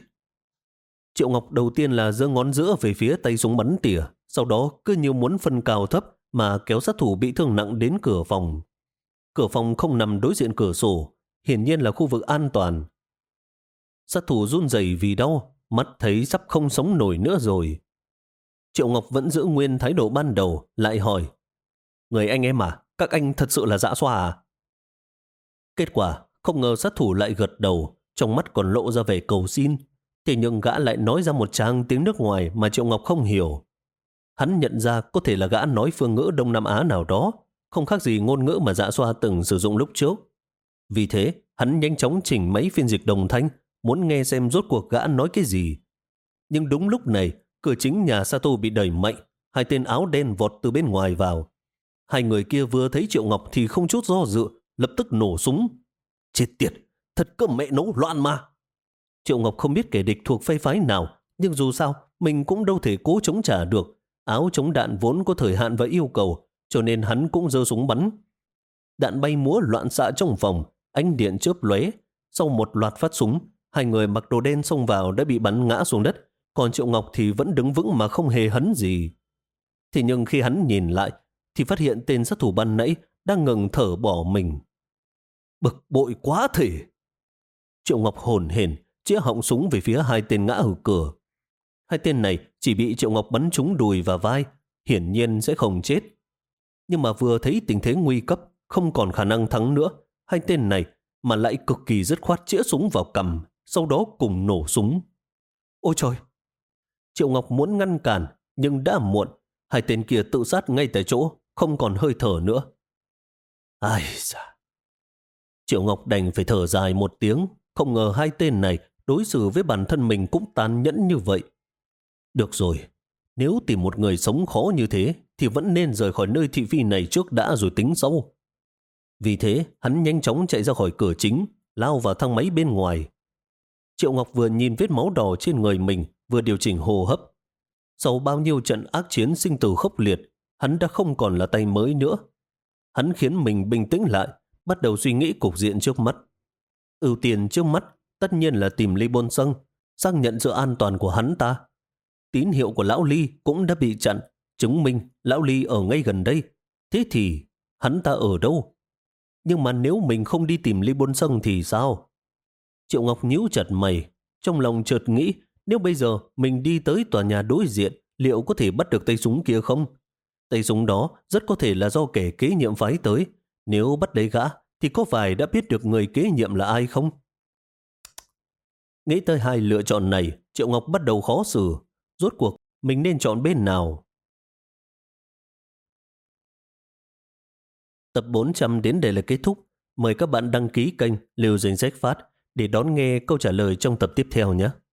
Triệu Ngọc đầu tiên là giơ ngón giữa về phía tay súng bắn tỉa, sau đó cứ như muốn phân cao thấp mà kéo sát thủ bị thương nặng đến cửa phòng. Cửa phòng không nằm đối diện cửa sổ, hiển nhiên là khu vực an toàn. Sát thủ run rẩy vì đau, mắt thấy sắp không sống nổi nữa rồi. Triệu Ngọc vẫn giữ nguyên thái độ ban đầu, lại hỏi: Người anh em à, các anh thật sự là dã xoa à? Kết quả, không ngờ sát thủ lại gật đầu, trong mắt còn lộ ra vẻ cầu xin. Thế nhưng gã lại nói ra một tràng tiếng nước ngoài mà Triệu Ngọc không hiểu. Hắn nhận ra có thể là gã nói phương ngữ Đông Nam Á nào đó, không khác gì ngôn ngữ mà Dạ Xoa từng sử dụng lúc trước. Vì thế, hắn nhanh chóng chỉnh máy phiên dịch đồng thanh, muốn nghe xem rốt cuộc gã nói cái gì. Nhưng đúng lúc này, cửa chính nhà Sato bị đẩy mạnh, hai tên áo đen vọt từ bên ngoài vào. Hai người kia vừa thấy Triệu Ngọc thì không chút do dự, lập tức nổ súng. Chết tiệt, thật cơ mẹ nấu loạn mà. Triệu Ngọc không biết kẻ địch thuộc phe phái nào, nhưng dù sao, mình cũng đâu thể cố chống trả được. Áo chống đạn vốn có thời hạn và yêu cầu, cho nên hắn cũng giơ súng bắn. Đạn bay múa loạn xạ trong phòng, ánh điện chớp lóe. Sau một loạt phát súng, hai người mặc đồ đen xông vào đã bị bắn ngã xuống đất, còn Triệu Ngọc thì vẫn đứng vững mà không hề hấn gì. Thế nhưng khi hắn nhìn lại, thì phát hiện tên sát thủ ban nãy đang ngừng thở bỏ mình. Bực bội quá thể! Triệu Ngọc hồn hển chĩa họng súng về phía hai tên ngã ở cửa. Hai tên này chỉ bị Triệu Ngọc bắn trúng đùi và vai, hiển nhiên sẽ không chết. Nhưng mà vừa thấy tình thế nguy cấp, không còn khả năng thắng nữa, hai tên này mà lại cực kỳ dứt khoát chĩa súng vào cằm, sau đó cùng nổ súng. Ôi trời! Triệu Ngọc muốn ngăn cản, nhưng đã muộn. Hai tên kia tự sát ngay tại chỗ, không còn hơi thở nữa. Ai da! Triệu Ngọc đành phải thở dài một tiếng, không ngờ hai tên này đối xử với bản thân mình cũng tàn nhẫn như vậy. Được rồi, nếu tìm một người sống khó như thế thì vẫn nên rời khỏi nơi thị phi này trước đã rồi tính sau. Vì thế, hắn nhanh chóng chạy ra khỏi cửa chính, lao vào thang máy bên ngoài. Triệu Ngọc vừa nhìn vết máu đỏ trên người mình, vừa điều chỉnh hô hấp. Sau bao nhiêu trận ác chiến sinh tử khốc liệt, hắn đã không còn là tay mới nữa. Hắn khiến mình bình tĩnh lại, bắt đầu suy nghĩ cục diện trước mắt. Ưu tiên trước mắt tất nhiên là tìm Lee Bôn Sung, xác nhận sự an toàn của hắn ta. Tín hiệu của lão Ly cũng đã bị chặn, chứng minh lão Ly ở ngay gần đây. Thế thì hắn ta ở đâu? Nhưng mà nếu mình không đi tìm Lee Bôn Sung thì sao? Triệu Ngọc nhíu chặt mày, trong lòng chợt nghĩ nếu bây giờ mình đi tới tòa nhà đối diện, liệu có thể bắt được tay súng kia không? Tay súng đó rất có thể là do kẻ kế nhiệm phái tới. Nếu bắt lấy gã thì có phải đã biết được người kế nhiệm là ai không? Nghĩ tới hai lựa chọn này, Triệu Ngọc bắt đầu khó xử. Rốt cuộc, mình nên chọn bên nào? Tập bốn trăm đến đây là kết thúc. Mời các bạn đăng ký kênh Liều Danh Sách Phát để đón nghe câu trả lời trong tập tiếp theo nhé.